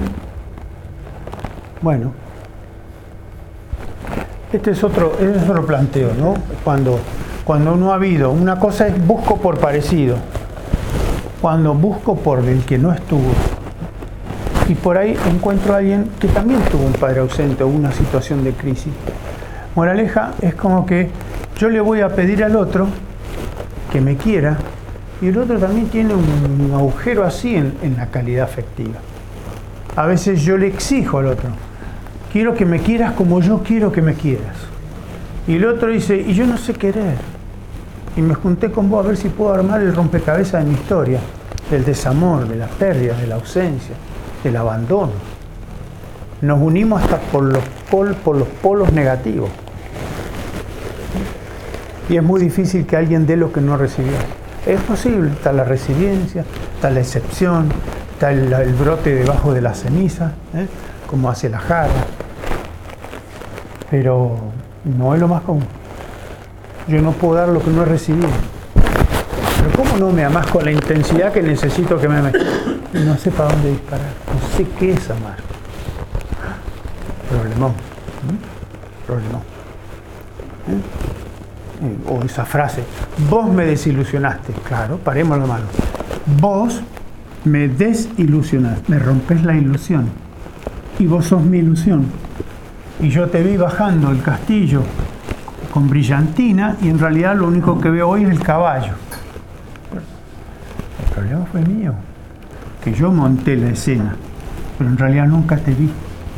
[SPEAKER 1] Bueno, este es otro planteo, ¿no? Cuando no ha habido, una cosa es busco por parecido, cuando busco por el que no estuvo, y por ahí encuentro a alguien que también tuvo un padre ausente o una situación de crisis. Moraleja, es como que yo le voy a pedir al otro que me quiera, y el otro también tiene un agujero así en la calidad afectiva. A veces yo le exijo al otro, quiero que me quieras como yo quiero que me quieras. Y el otro dice, y yo no sé querer. Y me junté con vos a ver si puedo armar el rompecabezas de mi historia, del desamor, de las pérdidas, de la ausencia, del abandono. Nos unimos hasta por los polos negativos. Y es muy difícil que alguien dé lo que no recibió. Es posible, está la resiliencia, está la excepción, está el brote debajo de la ceniza, como hace la jarra. Pero no es lo más común. Yo no puedo dar lo que no he recibido. Pero ¿cómo no me amás con la intensidad que necesito que me ames? No sé para dónde disparar. No sé qué es amar. Problemón. Problemón. O esa frase, vos me desilusionaste. Claro, paremos la mano. Vos me desilusionaste, me rompes la ilusión. Y vos sos mi ilusión. Y yo te vi bajando el castillo con brillantina y en realidad lo único que veo hoy es el caballo. El problema fue mío, que yo monté la escena, pero en realidad nunca te vi.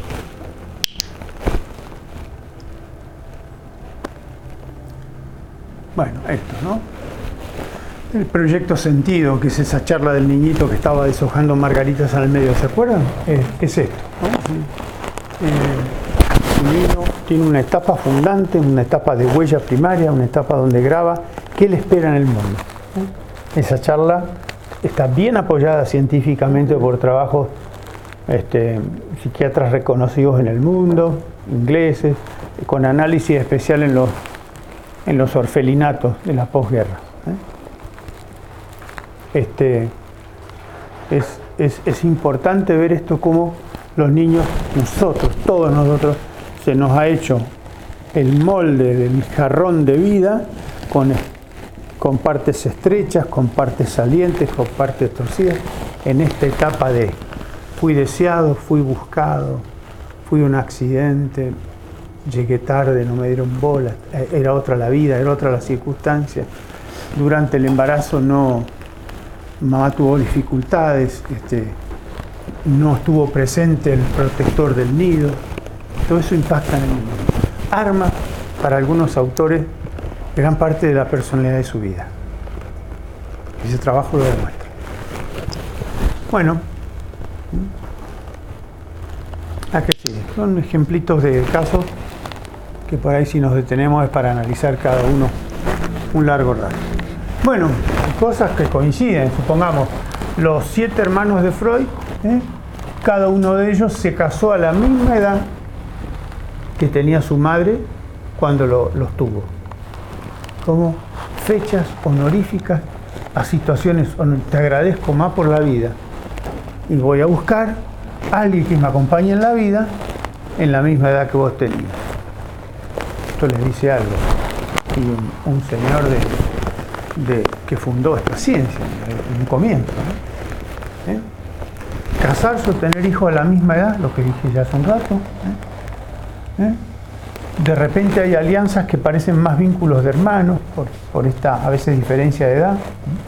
[SPEAKER 1] Bueno, esto, ¿no? El proyecto Sentido, que es esa charla del niñito que estaba deshojando margaritas al medio, ¿se acuerdan? Es esto, ¿no? Un niño tiene una etapa fundante, una etapa de huella primaria, una etapa donde graba qué le espera en el mundo. Esa charla está bien apoyada científicamente por trabajos psiquiatras reconocidos en el mundo, ingleses, con análisis especial en los orfelinatos de la posguerra. Es importante ver esto como los niños, nosotros, todos nosotros, se nos ha hecho el molde del jarrón de vida con partes estrechas, con partes salientes, con partes torcidas, en esta etapa de fui deseado, fui buscado, fui un accidente, llegué tarde, no me dieron bola, era otra la vida, era otra la circunstancia. Durante el embarazo mamá tuvo dificultades, no estuvo presente el protector del nido. Todo eso impacta en el mundo. Arma, para algunos autores, gran parte de la personalidad de su vida. Ese trabajo lo demuestra. Bueno, ¿a qué sigue? Son ejemplitos de casos que por ahí si nos detenemos es para analizar cada uno un largo rato. Bueno, cosas que coinciden, supongamos, los 7 hermanos de Freud, cada uno de ellos se casó a la misma edad que tenía su madre cuando los tuvo. Como fechas honoríficas a situaciones donde te agradezco más por la vida y voy a buscar a alguien que me acompañe en la vida en la misma edad que vos tenías. Esto les dice algo. Y un señor que fundó esta ciencia en un comienzo, ¿no? Casarse o tener hijos a la misma edad, lo que dije ya hace un rato. De repente hay alianzas que parecen más vínculos de hermanos por esta a veces diferencia de edad.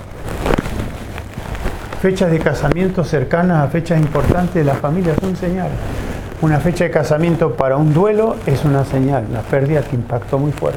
[SPEAKER 1] Fechas de casamiento cercanas a fechas importantes de la familia son señales. Una fecha de casamiento para un duelo es una señal, la pérdida que impactó muy fuerte.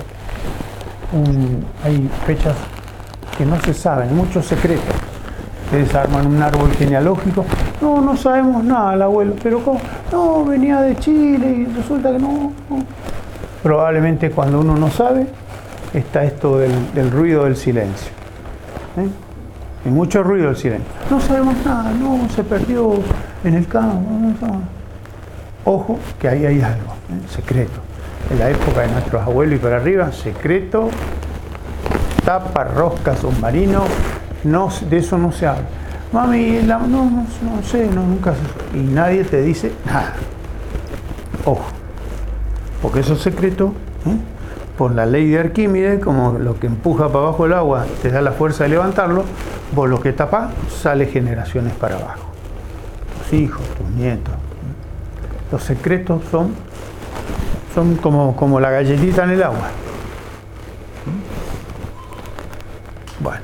[SPEAKER 1] Hay fechas que no se saben, muchos secretos. Ustedes arman un árbol genealógico. No sabemos nada, el abuelo. Pero ¿cómo? No, venía de Chile y resulta que no. Probablemente cuando uno no sabe, está esto del ruido del silencio. Hay mucho ruido del silencio. No sabemos nada, no, se perdió en el campo. No. Ojo, que ahí hay algo, secreto. En la época de nuestros abuelos y para arriba, secreto, tapa, rosca, submarino, no, de eso no se habla. Mami, no sé, nunca se... Y nadie te dice nada. Ojo, porque esos secretos, por la ley de Arquímedes, como lo que empuja para abajo el agua te da la fuerza de levantarlo, vos lo que tapás sale generaciones para abajo. Tus hijos, tus nietos. Los secretos son como la galletita en el agua. Bueno.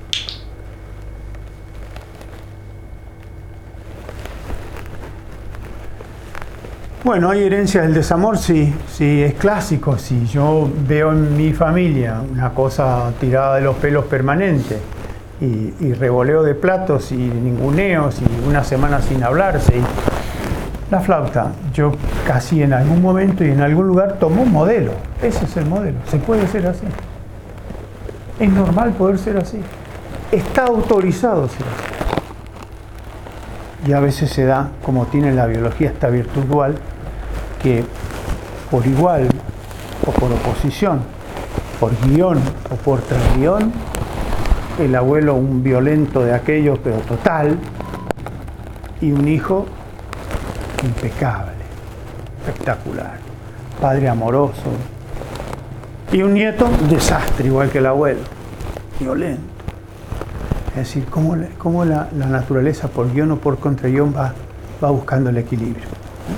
[SPEAKER 1] Bueno, hay herencias del desamor, sí, es clásico. Si yo veo en mi familia una cosa tirada de los pelos permanente y revoleo de platos y ninguneos y una semana sin hablarse, la flauta, yo casi en algún momento y en algún lugar tomo un modelo. Ese es el modelo. Se puede ser así. Es normal poder ser así. Está autorizado ser así. Y a veces se da, como tiene la biología esta virtud dual, que por igual o por oposición, por guión o por transguión, el abuelo un violento de aquellos, pero total, y un hijo impecable, espectacular, padre amoroso, y un nieto desastre, igual que el abuelo, violento. Es decir, cómo la naturaleza por guión o por contraguión va buscando el equilibrio.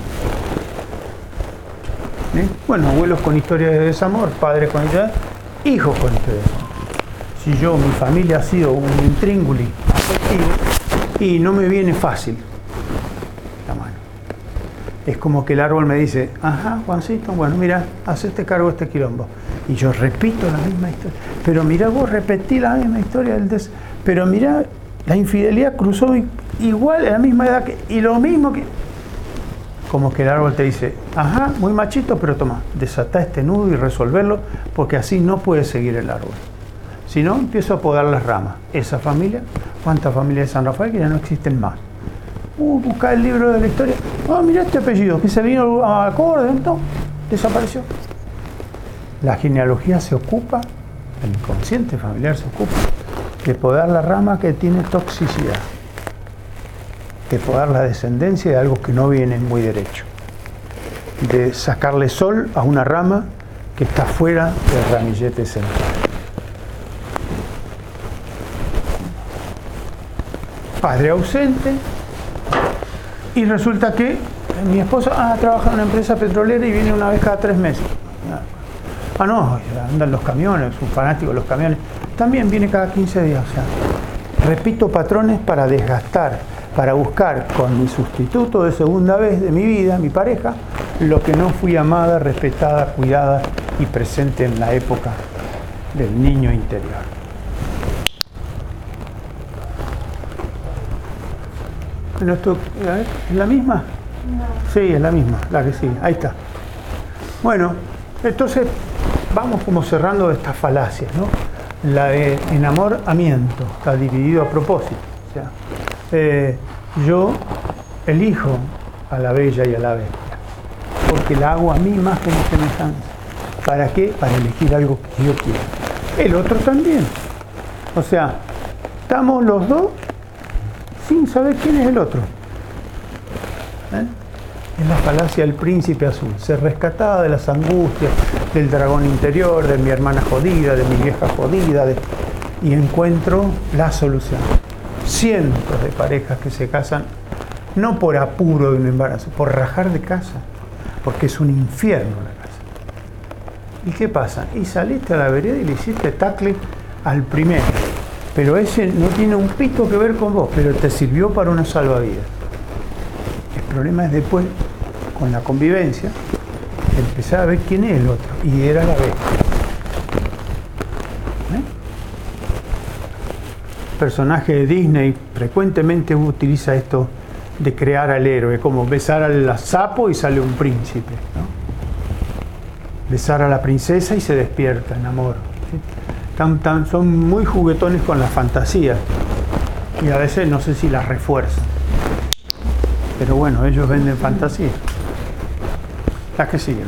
[SPEAKER 1] Bueno, abuelos con historias de desamor, padres con historias, hijos con historias de desamor. Si mi familia ha sido un intríngulis afectivo, y no me viene fácil la mano. Es como que el árbol me dice, ajá, Juancito, bueno, mira, hacete cargo de este quilombo. Y yo repito la misma historia. Pero mira, vos repetí la misma historia pero mira, la infidelidad cruzó igual a la misma edad y lo mismo que... Como que el árbol te dice, ajá, muy machito, pero toma, desatá este nudo y resolverlo, porque así no puede seguir el árbol. Si no, empiezo a podar las ramas. Esa familia, ¿cuántas familias de San Rafael que ya no existen más? Buscá el libro de la historia. Mira este apellido, que se vino a acorde, entonces desapareció. La genealogía se ocupa, el inconsciente familiar se ocupa de podar la rama que tiene toxicidad, de podar la descendencia de algo que no viene muy derecho, de sacarle sol a una rama que está fuera del ramillete central. Padre ausente, y resulta que mi esposa trabaja en una empresa petrolera y viene una vez cada 3 meses. No, andan los camiones, es un fanático de los camiones. También viene cada 15 días. O sea, repito patrones para desgastar, para buscar con mi sustituto de segunda vez de mi vida, mi pareja, lo que no fui amada, respetada, cuidada y presente en la época del niño interior. Bueno, esto, a ver, ¿es la misma? No. Sí, es la misma, la que sigue. Ahí está. Bueno, entonces vamos como cerrando estas falacias, ¿no? La de enamoramiento está dividido a propósito. O sea, yo elijo a la bella y a la bestia, porque la hago a mi imagen y semejanza. ¿Para qué? Para elegir algo que yo quiero. El otro también. O sea, estamos los dos sin saber quién es el otro. Es la falacia del príncipe azul. Ser rescatada de las angustias, del dragón interior, de mi hermana jodida, de mi vieja jodida, y encuentro la solución. Cientos de parejas que se casan no por apuro de un embarazo, por rajar de casa, porque es un infierno la casa. ¿Y qué pasa? Y saliste a la vereda y le hiciste tacle al primero, pero ese no tiene un pito que ver con vos, pero te sirvió para una salvavidas. El problema es después, con la convivencia, empezar a ver quién es el otro, y era la bestia. Personaje de Disney frecuentemente utiliza esto de crear al héroe, como besar al sapo y sale un príncipe, ¿no? Besar a la princesa y se despierta en amor. ¿Sí? Son muy juguetones con la fantasía y a veces no sé si las refuerzan, pero bueno, ellos venden fantasía. La que sigue,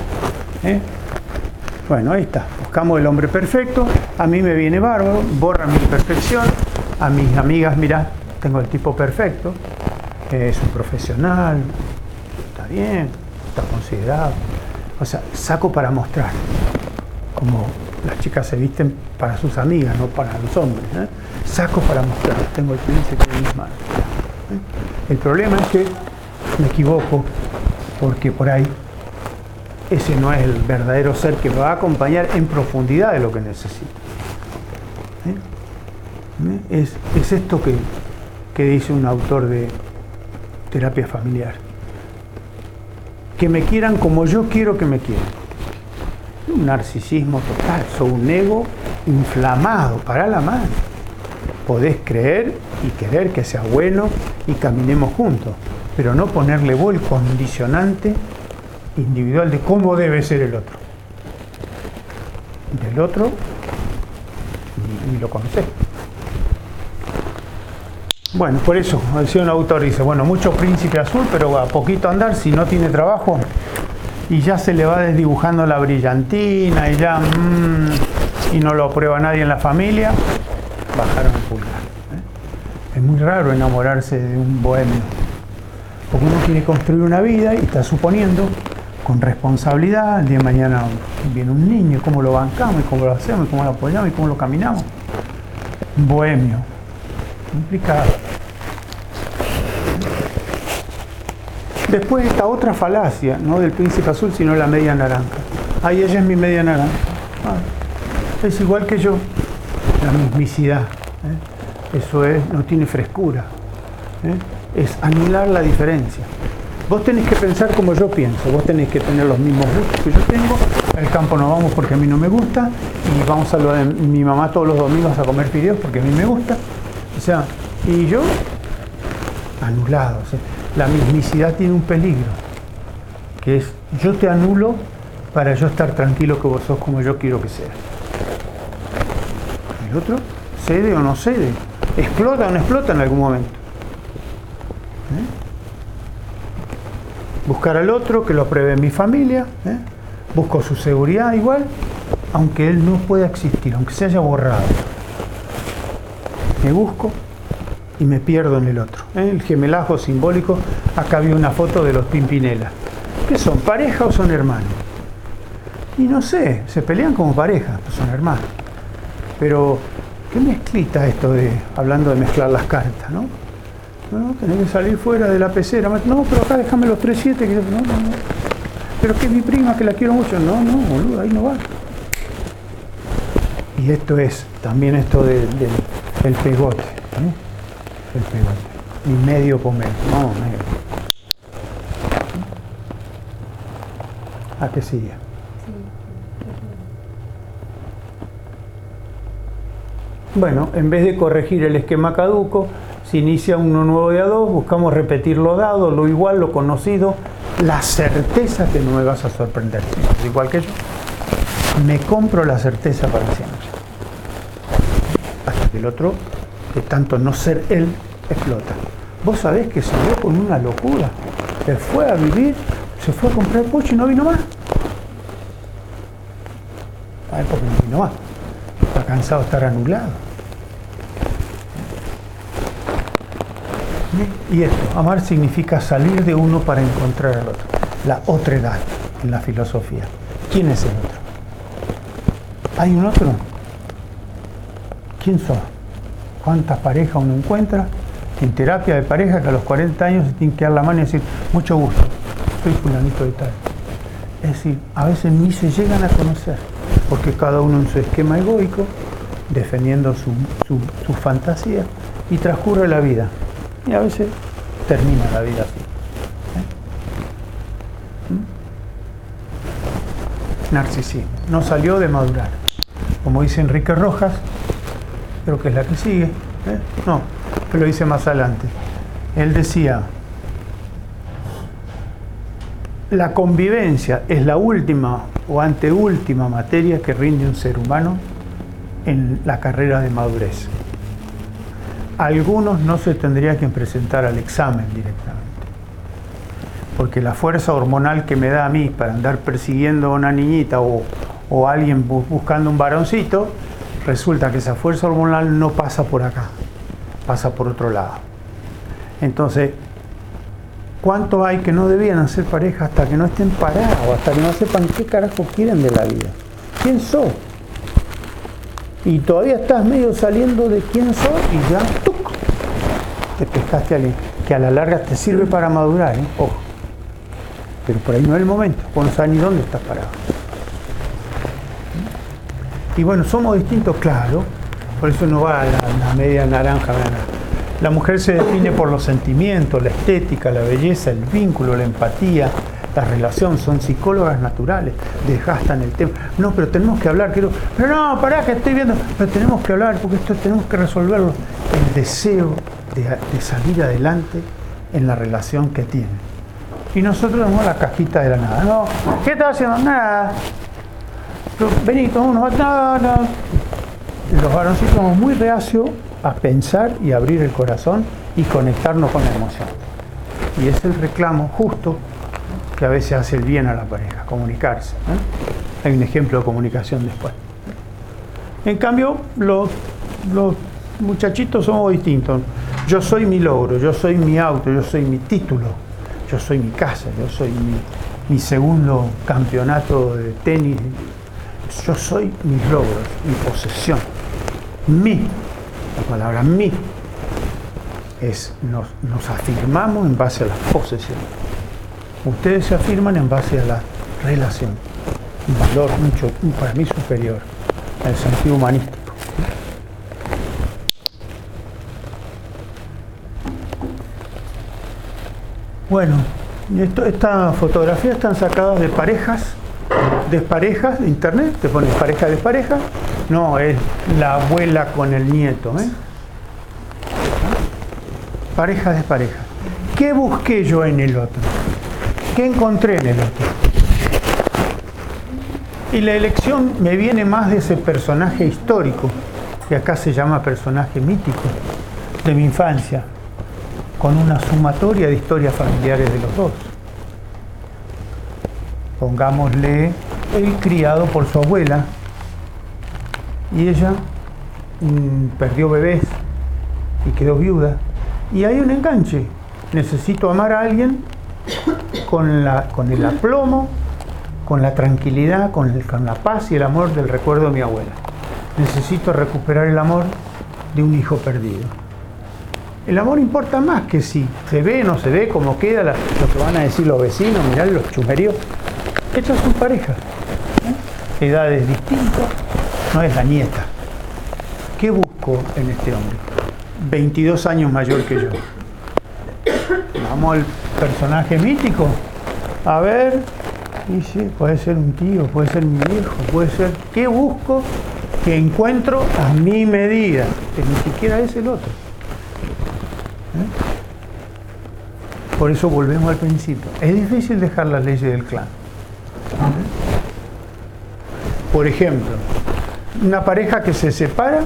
[SPEAKER 1] Bueno, ahí está. Buscamos el hombre perfecto. A mí me viene bárbaro, borra mi imperfección. A mis amigas, mirá, tengo el tipo perfecto. Es un profesional, está bien, gusta, considerado. O sea, saco para mostrar, como las chicas se visten para sus amigas, no para los hombres. Saco para mostrar, tengo el príncipe en mis manos. El problema es que me equivoco, porque por ahí ese no es el verdadero ser que me va a acompañar en profundidad de lo que necesito. Es esto que dice un autor de terapia familiar. Que me quieran como yo quiero que me quieran. Un narcisismo total, soy un ego inflamado, para la mano. Podés creer y querer que sea bueno y caminemos juntos, pero no ponerle vos el condicionante individual de cómo debe ser el otro. Del otro ni lo conocés. Bueno, por eso, decía un autor, dice, bueno, mucho príncipe azul, pero a poquito andar, si no tiene trabajo, y ya se le va desdibujando la brillantina, y ya, y no lo aprueba nadie en la familia, bajaron el pulgar. Es muy raro enamorarse de un bohemio, porque uno quiere construir una vida y está suponiendo, con responsabilidad, el día de mañana viene un niño, cómo lo bancamos, y cómo lo hacemos, y cómo lo apoyamos, y cómo lo caminamos. Un bohemio. Complicado. Después esta otra falacia, no del príncipe azul, sino la media naranja. Ay, ella es mi media naranja. Es igual que yo. La mismicidad. Eso no tiene frescura. Es anular la diferencia. Vos tenés que pensar como yo pienso. Vos tenés que tener los mismos gustos que yo tengo. Al campo no vamos porque a mí no me gusta. Y vamos a lo de mi mamá todos los domingos a comer fideos porque a mí me gusta. O sea, y yo, anulado. O sea, la mismicidad tiene un peligro, que es, yo te anulo para yo estar tranquilo que vos sos como yo quiero que seas. El otro cede o no cede, explota o no explota en algún momento. Buscar al otro, que lo apruebe mi familia, busco su seguridad igual, aunque él no pueda existir, aunque se haya borrado. Me busco y me pierdo en el otro. El gemelazo simbólico, acá vi una foto de los Pimpinela. ¿Qué son, pareja o son hermanos? Y no sé, se pelean como pareja, pues son hermanos. Pero, ¿qué mezclita esto de, hablando de mezclar las cartas, no? No, tenés que salir fuera de la pecera. No, pero acá déjame los 3-7. No. Pero que es mi prima, que la quiero mucho. No, boludo, ahí no va. Y esto es, también esto del pegote, el pegote, y medio comer, no, medio. ¿A qué sigue? Bueno, en vez de corregir el esquema caduco, se inicia uno nuevo de a dos, buscamos repetir lo dado, lo igual, lo conocido, la certeza que no me vas a sorprender, igual que yo. Me compro la certeza para siempre. Hasta que el otro, de tanto no ser él, explota. Vos sabés que salió con una locura. Se fue a vivir, se fue a comprar coche y no vino más. Ay, porque no vino más. Está cansado de estar anulado. Y esto, amar significa salir de uno para encontrar al otro. La otredad en la filosofía. ¿Quién es el otro? ¿Hay un otro? ¿Quién sos? ¿Cuántas parejas uno encuentra en terapia de pareja que a los 40 años se tienen que dar la mano y decir, mucho gusto, soy fulanito de tal? Es decir, a veces ni se llegan a conocer, porque cada uno en su esquema egoico, defendiendo su fantasía, y transcurre la vida. Y a veces termina la vida así. Narcisismo. No salió de madurar. Como dice Enrique Rojas, creo que es la que sigue. No, pero lo dice más adelante. Él decía, la convivencia es la última o anteúltima materia que rinde un ser humano en la carrera de madurez. Algunos no se tendrían que presentar al examen directamente, porque la fuerza hormonal que me da a mí para andar persiguiendo a una niñita o a alguien buscando un varoncito, resulta que esa fuerza hormonal no pasa por acá, pasa por otro lado. Entonces, ¿Cuántos hay que no debían hacer pareja hasta que no estén parados, hasta que no sepan qué carajo quieren de la vida? ¿Quién sos? Y todavía estás medio saliendo de quién sos y ya ¡tuc! Te pescaste a alguien que a la larga te sirve para madurar, ¿eh? Ojo. Pero por ahí no es el momento, cuando sabes ni dónde estás parado. Y bueno, somos distintos, claro, por eso no va a la media naranja. La mujer se define por los sentimientos, la estética, la belleza, el vínculo, la empatía, la relación. Son psicólogas naturales, desgastan el tema. No, pero tenemos que hablar, pero no, pará que estoy viendo. Pero tenemos que hablar porque esto tenemos que resolverlo. El deseo de salir adelante en la relación que tienen. Y nosotros vemos la cajita de la nada. No, ¿qué estás haciendo? Nada. Pero, vení, tomamos no. Los varoncitos somos muy reacios a pensar y abrir el corazón y conectarnos con la emoción. Y es el reclamo justo que a veces hace el bien a la pareja, comunicarse, ¿eh? Hay un ejemplo de comunicación después. En cambio, los muchachitos somos distintos. Yo soy mi logro, yo soy mi auto, yo soy mi título, yo soy mi casa, yo soy mi segundo campeonato de tenis. Yo soy mis logros, mi posesión. La palabra mí es nos afirmamos en base a las posesiones. Ustedes se afirman en base a la relación. Un valor mucho, para mí superior, en el sentido humanístico. Bueno, estas fotografías están sacadas de parejas, desparejas de internet. Te pones pareja despareja. No, es la abuela con el nieto, ¿eh? Pareja despareja. ¿Qué busqué yo en el otro? ¿Qué encontré en el otro? Y la elección me viene más de ese personaje histórico, que acá se llama personaje mítico, de mi infancia, con una sumatoria de historias familiares de los dos. Pongámosle el criado por su abuela, y ella perdió bebés y quedó viuda. Y hay un enganche. Necesito amar a alguien con el aplomo, con la tranquilidad, con la paz y el amor del recuerdo de mi abuela. Necesito recuperar el amor de un hijo perdido. El amor importa más que si se ve, no se ve, cómo queda, lo que van a decir los vecinos, mirá los chumeríos. Estas son parejas, ¿eh? Edades distintas, no es la nieta. ¿Qué busco en este hombre? 22 años mayor que yo. Vamos al personaje mítico. A ver, dice, puede ser un tío, puede ser mi viejo, puede ser. ¿Qué busco? Que encuentro a mi medida, que ni siquiera es el otro. Por eso volvemos al principio. Es difícil dejar las leyes del clan. Por ejemplo, una pareja que se separa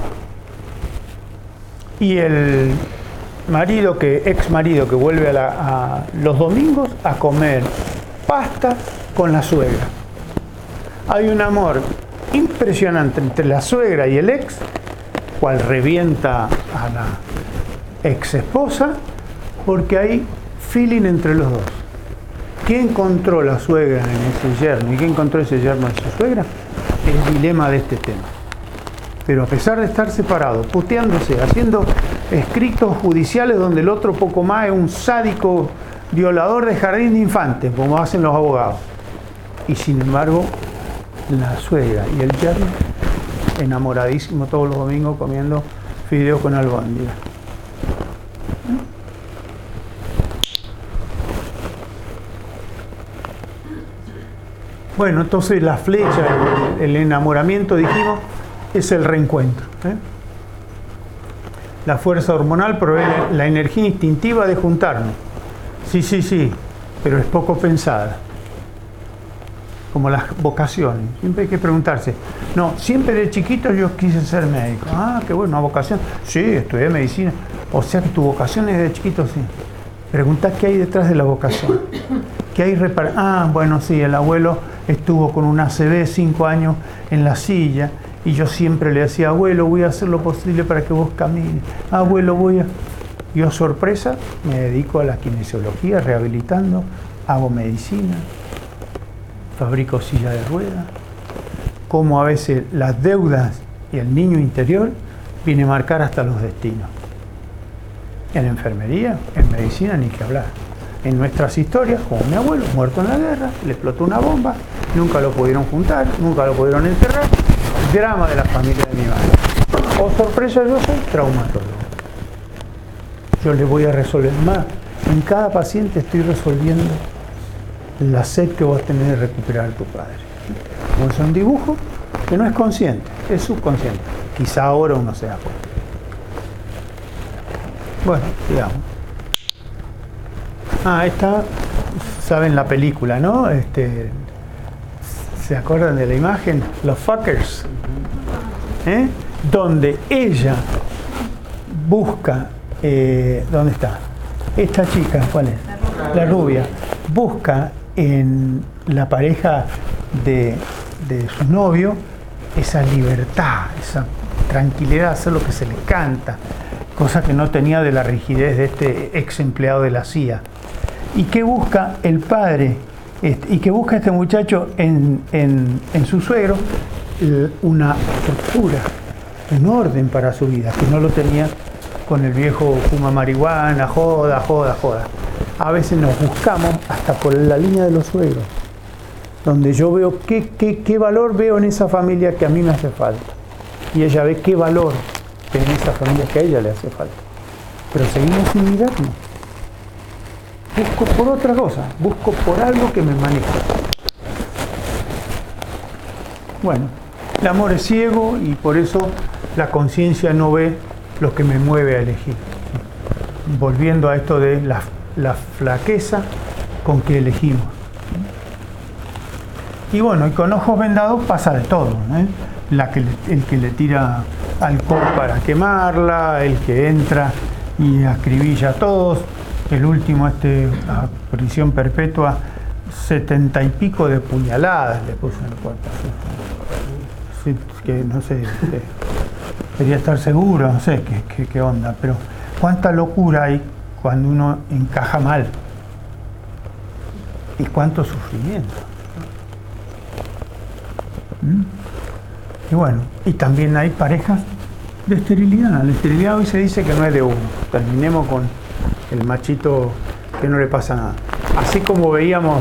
[SPEAKER 1] y el ex marido que vuelve a los domingos a comer pasta con la suegra. Hay un amor impresionante entre la suegra y el ex, cual revienta a la ex esposa, porque hay feeling entre los dos. ¿Qué encontró la suegra en ese yerno y qué encontró ese yerno en su suegra? El dilema de este tema. Pero a pesar de estar separados, puteándose, haciendo escritos judiciales donde el otro poco más es un sádico violador de jardín de infantes, como hacen los abogados. Y sin embargo, la suegra y el yerno enamoradísimos todos los domingos comiendo fideos con albóndiga. Bueno, entonces la flecha, el enamoramiento, dijimos, es el reencuentro, ¿eh? La fuerza hormonal provee la energía instintiva de juntarnos. Sí, pero es poco pensada. Como las vocaciones. Siempre hay que preguntarse. No, siempre de chiquito yo quise ser médico. Ah, qué bueno, una vocación. Sí, estudié medicina. O sea que tu vocación es de chiquito, sí. Preguntá qué hay detrás de la vocación. ¿Qué hay bueno, sí, el abuelo estuvo con un ACV 5 años en la silla y yo siempre le decía, abuelo, voy a hacer lo posible para que vos camines. Abuelo, voy a... Y oh sorpresa, me dedico a la kinesiología, rehabilitando, hago medicina, fabrico silla de ruedas, como a veces las deudas y el niño interior viene a marcar hasta los destinos. En enfermería, en medicina, ni que hablar. En nuestras historias, como mi abuelo, muerto en la guerra, le explotó una bomba, nunca lo pudieron juntar, nunca lo pudieron enterrar, drama de la familia de mi madre. Oh sorpresa, yo soy traumatólogo. Yo le voy a resolver más. En cada paciente estoy resolviendo la sed que vos tenés de recuperar a tu padre. Como es un dibujo que no es consciente, es subconsciente. Quizá ahora uno se da cuenta. Bueno, digamos. Esta, saben la película, ¿no? ¿Se acuerdan de la imagen? Los fuckers. Donde ella busca, ¿dónde está? Esta chica, ¿cuál es? La rubia. Busca en la pareja de su novio esa libertad, esa tranquilidad, hacer lo que se le canta, cosa que no tenía de la rigidez de este ex empleado de la CIA. ¿Y qué busca el padre? ¿Y qué busca este muchacho en su suegro? Una estructura, un orden para su vida, que no lo tenía con el viejo fuma marihuana, joda. A veces nos buscamos hasta por la línea de los suegros, donde yo veo qué valor veo en esa familia que a mí me hace falta. Y ella ve qué valor en esa familia que a ella le hace falta. Pero seguimos sin mirarnos. Busco por otra cosa, busco por algo que me maneja. Bueno, el amor es ciego y por eso la conciencia no ve lo que me mueve a elegir. Volviendo a esto de la flaqueza con que elegimos. Y bueno, y con ojos vendados pasa de todo, ¿eh? El que le tira alcohol para quemarla, el que entra y acribilla a todos, el último, a prisión perpetua, 70 y pico de puñaladas le puso en el cuerpo. Sí, que no sé, quería estar seguro, no sé qué onda, pero cuánta locura hay cuando uno encaja mal y cuánto sufrimiento. Y bueno, y también hay parejas de esterilidad. La esterilidad hoy se dice que no es de uno. Terminemos con el machito que no le pasa nada. Así como veíamos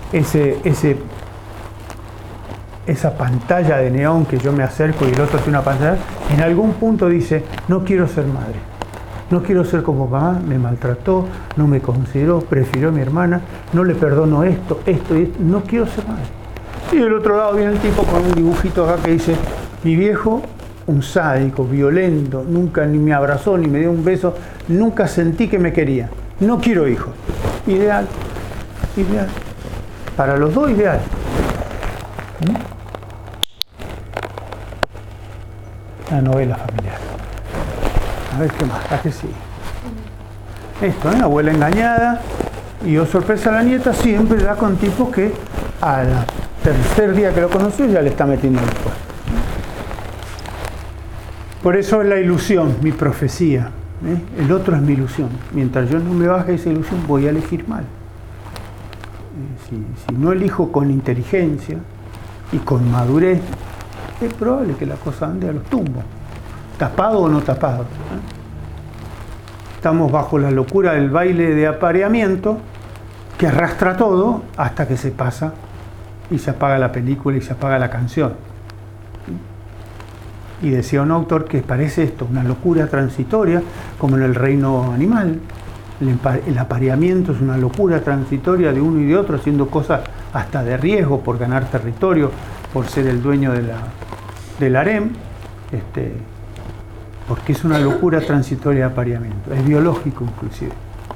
[SPEAKER 1] esa pantalla de neón que yo me acerco y el otro tiene una pantalla, en algún punto dice, no quiero ser madre, no quiero ser como mamá, me maltrató, no me consideró, prefirió a mi hermana, no le perdono esto, no quiero ser madre. Y del otro lado viene el tipo con un dibujito acá que dice, mi viejo, un sádico, violento, nunca ni me abrazó, ni me dio un beso, nunca sentí que me quería, no quiero hijos. Ideal. Para los dos, ideal. La novela familiar. A ver qué más, ¿a qué sigue? Esto, ¿eh? Abuela engañada, y oh sorpresa, la nieta siempre da con tipos que al tercer día que lo conoció ya le está metiendo el cuerpo. Por eso es la ilusión, mi profecía. El otro es mi ilusión. Mientras yo no me baje esa ilusión, voy a elegir mal. Si no elijo con inteligencia y con madurez, es probable que la cosa ande a los tumbos. Tapado o no tapado. Estamos bajo la locura del baile de apareamiento que arrastra todo hasta que se pasa y se apaga la película y se apaga la canción. Y decía un autor que parece esto, una locura transitoria, como en el reino animal. El apareamiento es una locura transitoria de uno y de otro, haciendo cosas hasta de riesgo por ganar territorio, por ser el dueño del harem, porque es una locura transitoria de apareamiento, es biológico inclusive.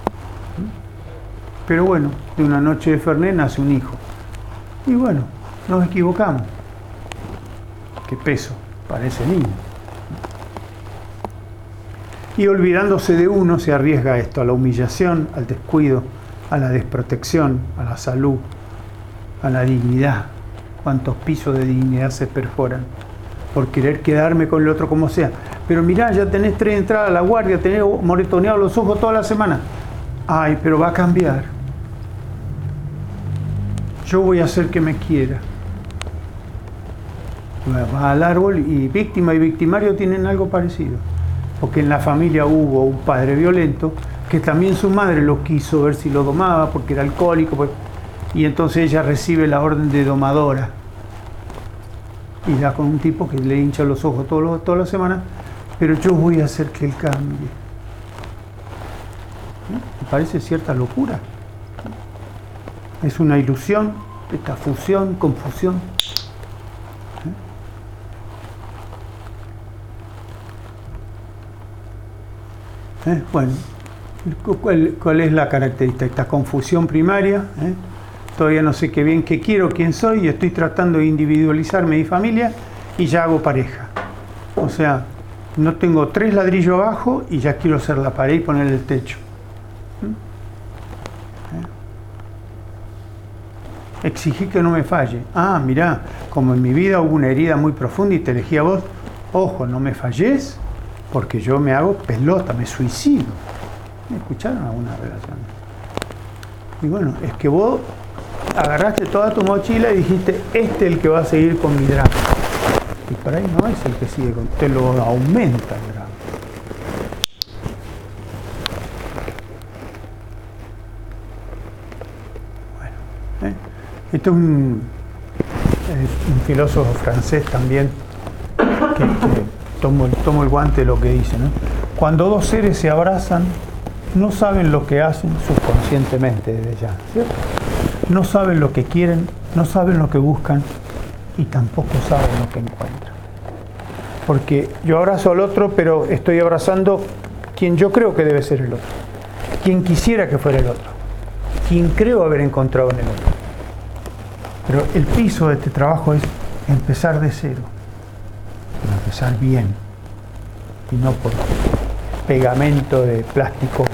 [SPEAKER 1] Pero bueno, de una noche de Fernet nace un hijo. Y bueno, nos equivocamos. Qué peso para ese niño. Y olvidándose de uno se arriesga esto, a la humillación, al descuido, a la desprotección, a la salud, a la dignidad. Cuántos pisos de dignidad se perforan por querer quedarme con el otro como sea. pero mirá, ya tenés 3 entradas a la guardia, tenés moretoneado los ojos toda la semana. Ay, pero va a cambiar. Yo voy a hacer que me quiera. Va al árbol y víctima y victimario tienen algo parecido. Porque en la familia hubo un padre violento que también su madre lo quiso ver si lo domaba porque era alcohólico. Pues, y entonces ella recibe la orden de domadora. Y da con un tipo que le hincha los ojos toda la semana. Pero yo voy a hacer que él cambie. Me parece cierta locura. Es una ilusión, esta fusión, confusión. Bueno, ¿cuál es la característica? Esta confusión primaria. Todavía no sé qué bien qué quiero, quién soy, y estoy tratando de individualizarme mi familia y ya hago pareja. O sea, no tengo 3 ladrillos abajo y ya quiero hacer la pared y poner el techo. Exigí que no me falle. Ah, mirá, como en mi vida hubo una herida muy profunda y te elegí a vos, ojo, no me falles, porque yo me hago pelota, me suicido. ¿Me escucharon alguna relación? Y bueno, es que vos agarraste toda tu mochila y dijiste, este es el que va a seguir con mi drama. Y por ahí no es el que sigue con, te lo aumenta el drama. Bueno, esto es un filósofo francés también, que tomo el guante de lo que dice, ¿no? Cuando 2 seres se abrazan, no saben lo que hacen subconscientemente desde ya, ¿cierto? No saben lo que quieren, no saben lo que buscan y tampoco saben lo que encuentran. Porque yo abrazo al otro, pero estoy abrazando quien yo creo que debe ser el otro, quien quisiera que fuera el otro, quien creo haber encontrado en el otro. Pero el piso de este trabajo es empezar de cero, pero empezar bien y no por pegamento de plástico.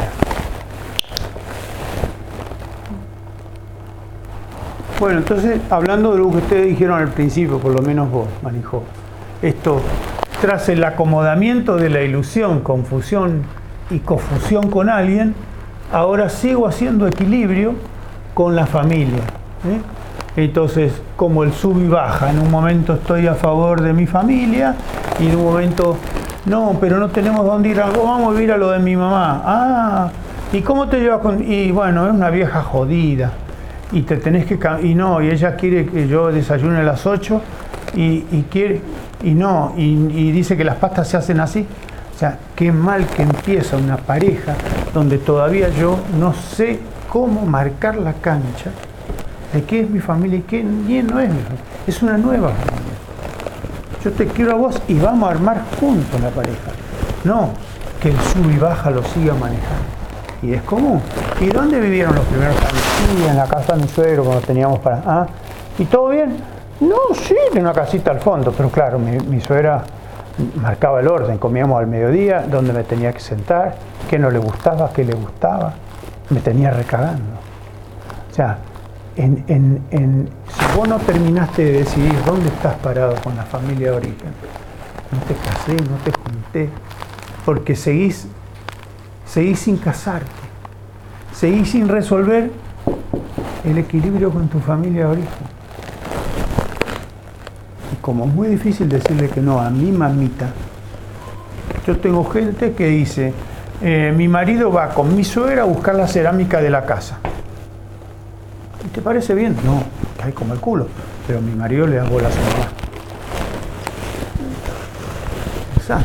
[SPEAKER 1] Bueno, entonces, hablando de lo que ustedes dijeron al principio, por lo menos vos, Marijó, esto, tras el acomodamiento de la ilusión, confusión y confusión con alguien, ahora sigo haciendo equilibrio con la familia. Entonces, como el sub y baja, en un momento estoy a favor de mi familia y en un momento, no, pero no tenemos dónde ir, vamos a ir a lo de mi mamá. Ah, ¿y cómo te llevas con...? Y bueno, es una vieja jodida. Y te tenés que... Y no, y ella quiere que yo desayune a las 8 y quiere... Y no, y dice que las pastas se hacen así. O sea, qué mal que empieza una pareja donde todavía yo no sé cómo marcar la cancha de qué es mi familia y qué bien no es mi familia. Es una nueva familia. Yo te quiero a vos y vamos a armar juntos la pareja. No, que el sub y baja lo siga manejando. Y es común. ¿Y dónde vivieron los primeros años? Sí, en la casa de mi suegro cuando teníamos para... ¿Ah? ¿Y todo bien? No, sí, en una casita al fondo. Pero claro, mi suegra marcaba el orden. Comíamos al mediodía, dónde me tenía que sentar, qué no le gustaba, qué le gustaba. Me tenía recagando. O sea, si vos no terminaste de decidir dónde estás parado con la familia de origen, no te casé, no te junté, porque seguís sin casarte, seguís sin resolver el equilibrio con tu familia de origen. Y como es muy difícil decirle que no a mi mamita, yo tengo gente que dice, mi marido va con mi suegra a buscar la cerámica de la casa. ¿Y te parece bien? No, cae como el culo, pero mi marido le da bola a su mamá. Exacto.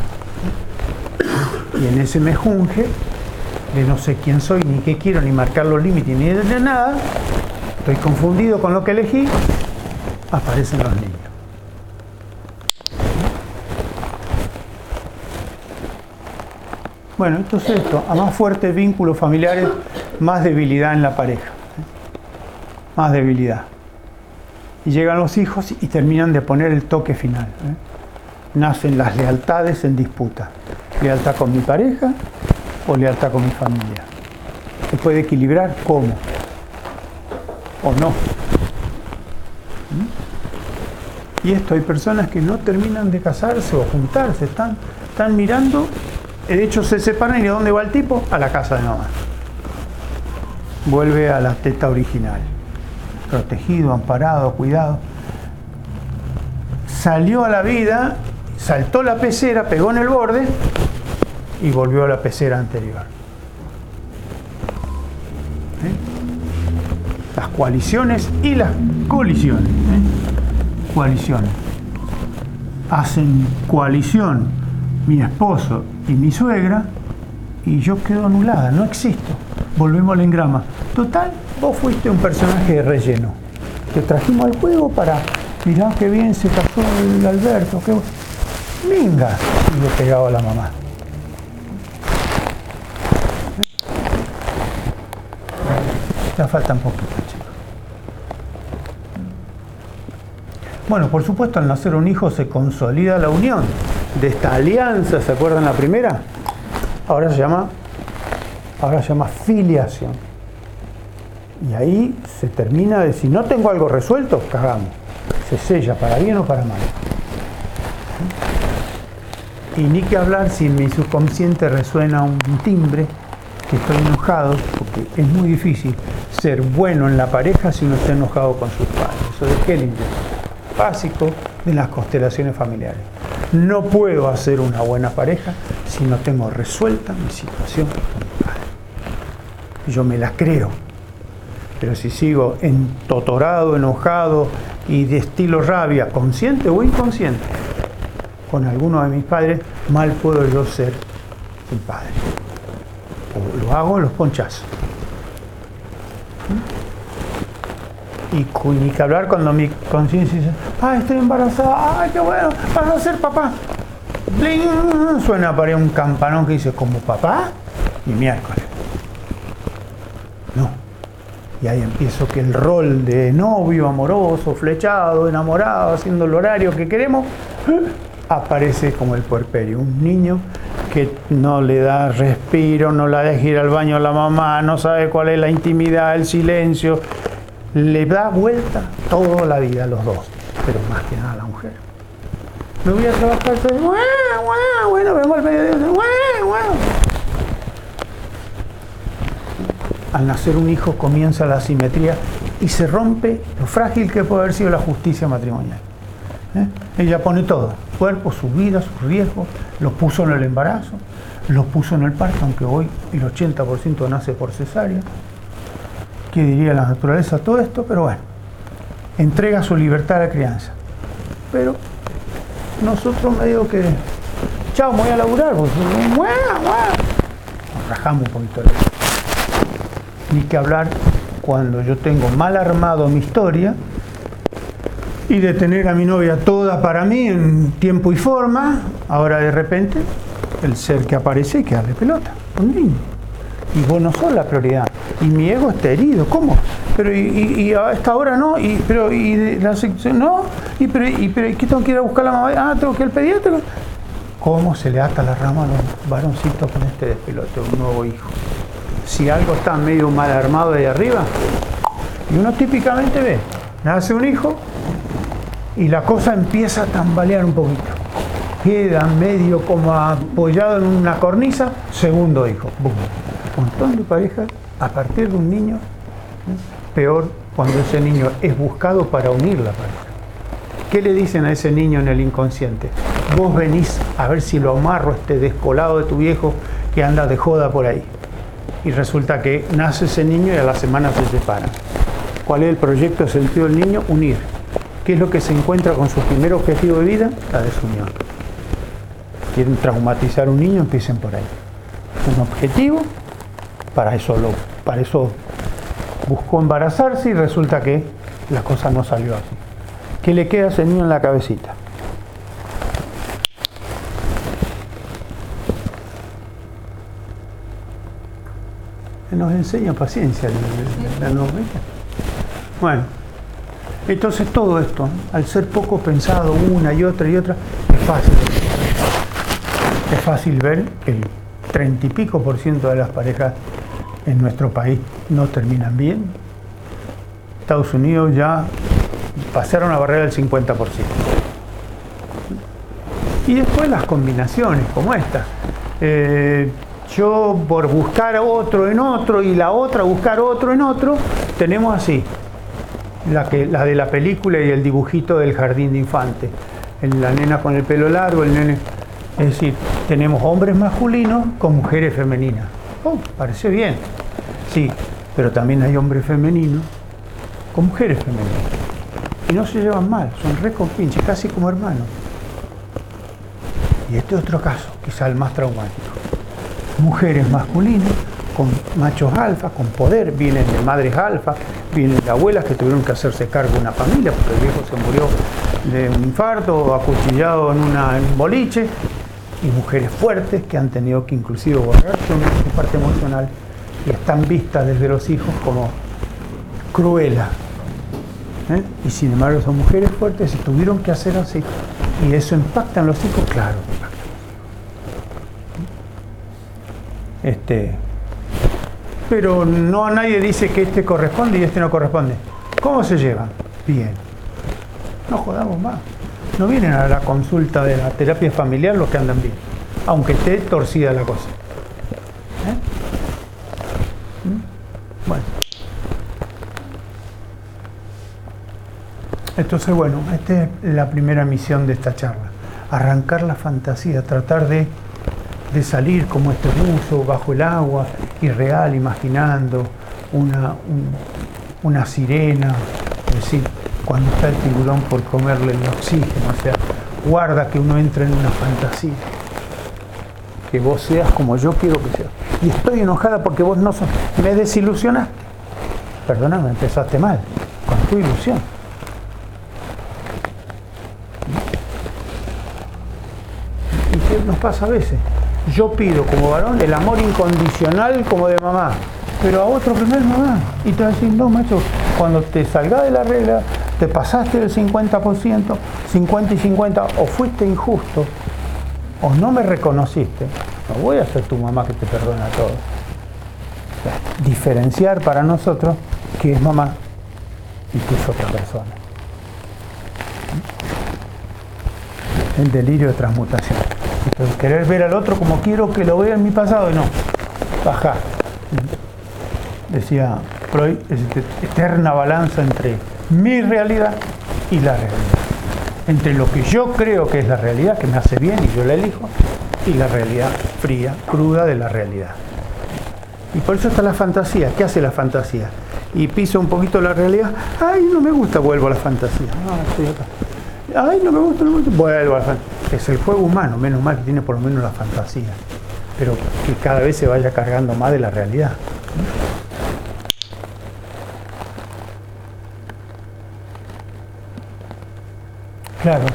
[SPEAKER 1] Y en ese mejunje de no sé quién soy, ni qué quiero, ni marcar los límites, ni de nada, estoy confundido con lo que elegí, aparecen los niños. Bueno, entonces esto, a más fuertes vínculos familiares, más debilidad en la pareja. Más debilidad. Y llegan los hijos y terminan de poner el toque final. Nacen las lealtades en disputa. Lealtad con mi pareja o lealtad con mi familia. ¿Se puede equilibrar? ¿Cómo? ¿O no? Y esto, hay personas que no terminan de casarse o juntarse, están Están mirando, de hecho se separan y ¿a dónde va el tipo? A la casa de mamá. Vuelve a la teta original. Protegido, amparado, cuidado. Salió a la vida, saltó la pecera, pegó en el borde y volvió a la pecera anterior. Las coaliciones y las colisiones. Coaliciones. Hacen coalición mi esposo y mi suegra y yo quedo anulada, no existo. Volvemos al engrama. Total, vos fuiste un personaje de relleno. Te trajimos al juego para, mirá qué bien se casó el Alberto, qué minga, y le pegaba a la mamá. Ya faltan poquito, chicos. Bueno, por supuesto, al nacer un hijo se consolida la unión de esta alianza, ¿se acuerdan la primera? Ahora se llama filiación. Y ahí se termina de, si no tengo algo resuelto, cagamos. Se sella para bien o para mal. Y ni que hablar si en mi subconsciente resuena un timbre que estoy enojado, porque es muy difícil ser bueno en la pareja si uno está enojado con sus padres. Eso es Hellinger, básico de las constelaciones familiares. No puedo hacer una buena pareja si no tengo resuelta mi situación con mi padre. Yo me la creo, pero si sigo entotorado, enojado y de estilo rabia, consciente o inconsciente, con alguno de mis padres, mal puedo yo ser el padre. O lo hago en los ponchazos. Y ni que hablar cuando mi conciencia dice, ¡ay, estoy embarazada! ¡Ay, qué bueno! ¡Vas a ser papá! ¡Bling! Suena para un campanón que dice, ¿como papá? Y miércoles. No. Y ahí empiezo que el rol de novio, amoroso, flechado, enamorado, haciendo el horario que queremos, aparece como el puerperio. Un niño que no le da respiro, no la deja ir al baño a la mamá, no sabe cuál es la intimidad, el silencio. Le da vuelta toda la vida a los dos, pero más que nada a la mujer. Me voy a trabajar, bueno, vengo al mediodía, Al nacer un hijo comienza la asimetría y se rompe lo frágil que puede haber sido la justicia matrimonial. Ella pone todo, cuerpo, su vida, sus riesgos, los puso en el embarazo, los puso en el parto, aunque hoy el 80% nace por cesárea. ¿Qué diría la naturaleza todo esto? Pero bueno, entrega su libertad a la crianza. Pero nosotros medio que, chao, me voy a laburar, pues, nos rajamos un poquito de eso. Ni que hablar cuando yo tengo mal armado mi historia y de tener a mi novia toda para mí en tiempo y forma, ahora de repente el ser que aparece hay que darle pelota, un niño. Y vos no sos la prioridad. Y mi ego está herido. ¿Cómo? Pero y a esta hora no. Pero la sección no. Pero ¿qué tengo que ir a buscar a la mamá? Ah, tengo que ir al pediatra. ¿Cómo se le ata la rama a los varoncitos con este despelote? Un nuevo hijo. Si algo está medio mal armado ahí arriba, y uno típicamente ve, nace un hijo y la cosa empieza a tambalear un poquito. Queda medio como apoyado en una cornisa, segundo hijo. ¡Bum! Un montón de parejas a partir de un niño, peor cuando ese niño es buscado para unir la pareja. ¿Qué le dicen a ese niño en el inconsciente? Vos venís a ver si lo amarro este descolado de tu viejo que anda de joda por ahí. Y resulta que nace ese niño y a la semana se separan. ¿Cuál es el proyecto de sentido del niño? Unir. ¿Qué es lo que se encuentra con su primer objetivo de vida? La desunión. Quieren traumatizar a un niño, empiecen por ahí. Un objetivo, para eso buscó embarazarse y resulta que la cosa no salió así. ¿Qué le queda a ese niño en la cabecita? Nos enseña paciencia la novela. Bueno, entonces todo esto, al ser poco pensado una y otra, es fácil. Es fácil ver que el 30 y pico % de las parejas en nuestro país no terminan bien. Estados Unidos ya pasaron la barrera del 50%. Y después las combinaciones, como esta. Yo por buscar otro en otro y la otra buscar otro en otro, tenemos así, la de la película y el dibujito del jardín de infantes. La nena con el pelo largo, el nene. Es decir, tenemos hombres masculinos con mujeres femeninas. Oh, parece bien. Sí, pero también hay hombres femeninos con mujeres femeninas. Y no se llevan mal, son re compinches, casi como hermanos. Y este otro caso, quizá el más traumático. Mujeres masculinas con machos alfa, con poder, vienen de madres alfa, vienen de abuelas que tuvieron que hacerse cargo de una familia porque el viejo se murió de un infarto, acuchillado en un boliche, y mujeres fuertes que han tenido que inclusive borrar su parte emocional y están vistas desde los hijos como cruelas. Y sin embargo son mujeres fuertes y tuvieron que hacer así. ¿Y eso impacta en los hijos? Claro. Pero no, nadie dice que este corresponde y este no corresponde. ¿Cómo se llevan? Bien. No jodamos más. No vienen a la consulta de la terapia familiar los que andan bien, aunque esté torcida la cosa. Bueno. Entonces, bueno, esta es la primera misión de esta charla. Arrancar la fantasía, tratar de salir como este buzo bajo el agua, irreal, imaginando una sirena, es decir, cuando está el tiburón por comerle el oxígeno, o sea, guarda que uno entre en una fantasía, que vos seas como yo quiero que seas. Y estoy enojada porque vos no sos, me desilusionaste. Perdóname, empezaste mal, con tu ilusión. ¿Y qué nos pasa a veces? Yo pido como varón el amor incondicional como de mamá, pero a otro que no es mamá. Y te va a decir, no, macho, cuando te salgas de la regla, te pasaste del 50%, 50 y 50, o fuiste injusto, o no me reconociste, no voy a ser tu mamá que te perdona todo. O sea, diferenciar para nosotros que es mamá y que es otra persona. El delirio de transmutación. Entonces, querer ver al otro como quiero que lo vea en mi pasado, y no, bajar. Decía Freud, es eterna balanza entre mi realidad y la realidad. Entre lo que yo creo que es la realidad, que me hace bien y yo la elijo, y la realidad fría, cruda de la realidad. Y por eso está la fantasía. ¿Qué hace la fantasía? Y piso un poquito la realidad. Ay, no me gusta, vuelvo a la fantasía. Estoy acá. Ay, no me gusta, vuelvo a la fantasía. Es el juego humano, menos mal que tiene por lo menos la fantasía, pero que cada vez se vaya cargando más de la realidad. Claro.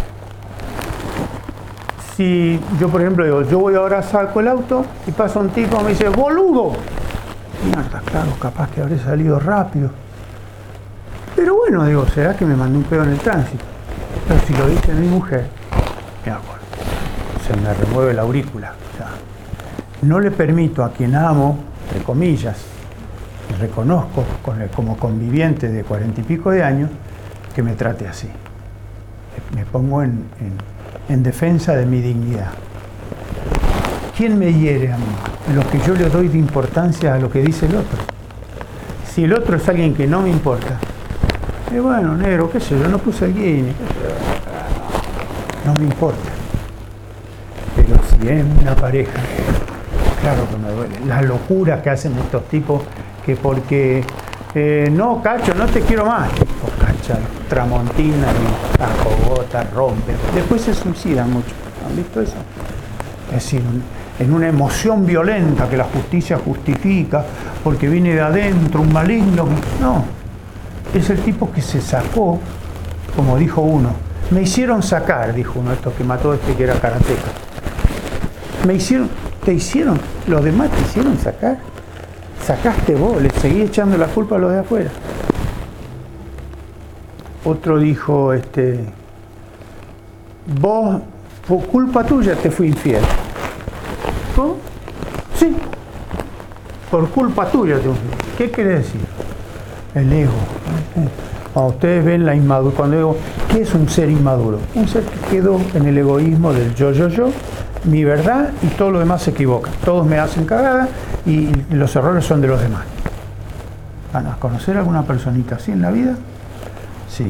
[SPEAKER 1] Si yo, por ejemplo, digo, yo voy ahora, saco el auto y pasa un tipo y me dice, ¡boludo! Mierda, claro, capaz que habré salido rápido. Pero bueno, digo, ¿será que me mandé un pedo en el tránsito? Pero si lo dice mi mujer, me acuerdo, se me remueve la aurícula. O sea, no le permito a quien amo, entre comillas, y reconozco como conviviente de 40 y pico de años, que me trate así. Me pongo en defensa de mi dignidad. ¿Quién me hiere a mí? Lo que yo le doy de importancia a lo que dice el otro. Si el otro es alguien que no me importa, bueno, negro, qué sé yo, no puse el guiño, no me importa. Pero si es una pareja, claro que me duele. La locura que hacen estos tipos, que porque no, cacho, no te quiero más. Tipo, cacha, tramontina y acogota, rompe. Después se suicidan mucho. ¿Han visto eso? Es decir, en una emoción violenta que la justicia justifica porque viene de adentro un maligno. No, es el tipo que se sacó, como dijo uno. Me hicieron sacar, dijo uno, estos que mató a este que era karateca. Te hicieron, los demás te hicieron sacar. Sacaste vos, le seguí echando la culpa a los de afuera. Otro dijo, vos, por culpa tuya te fui infiel. ¿Cómo? Sí, por culpa tuya te fui infiel. ¿Qué quiere decir? El ego. Cuando ustedes ven la inmadurez, cuando digo, ¿qué es un ser inmaduro? Un ser que quedó en el egoísmo del yo, mi verdad, y todo lo demás se equivoca. Todos me hacen cagada y los errores son de los demás. ¿Van a conocer a alguna personita así en la vida? Sí.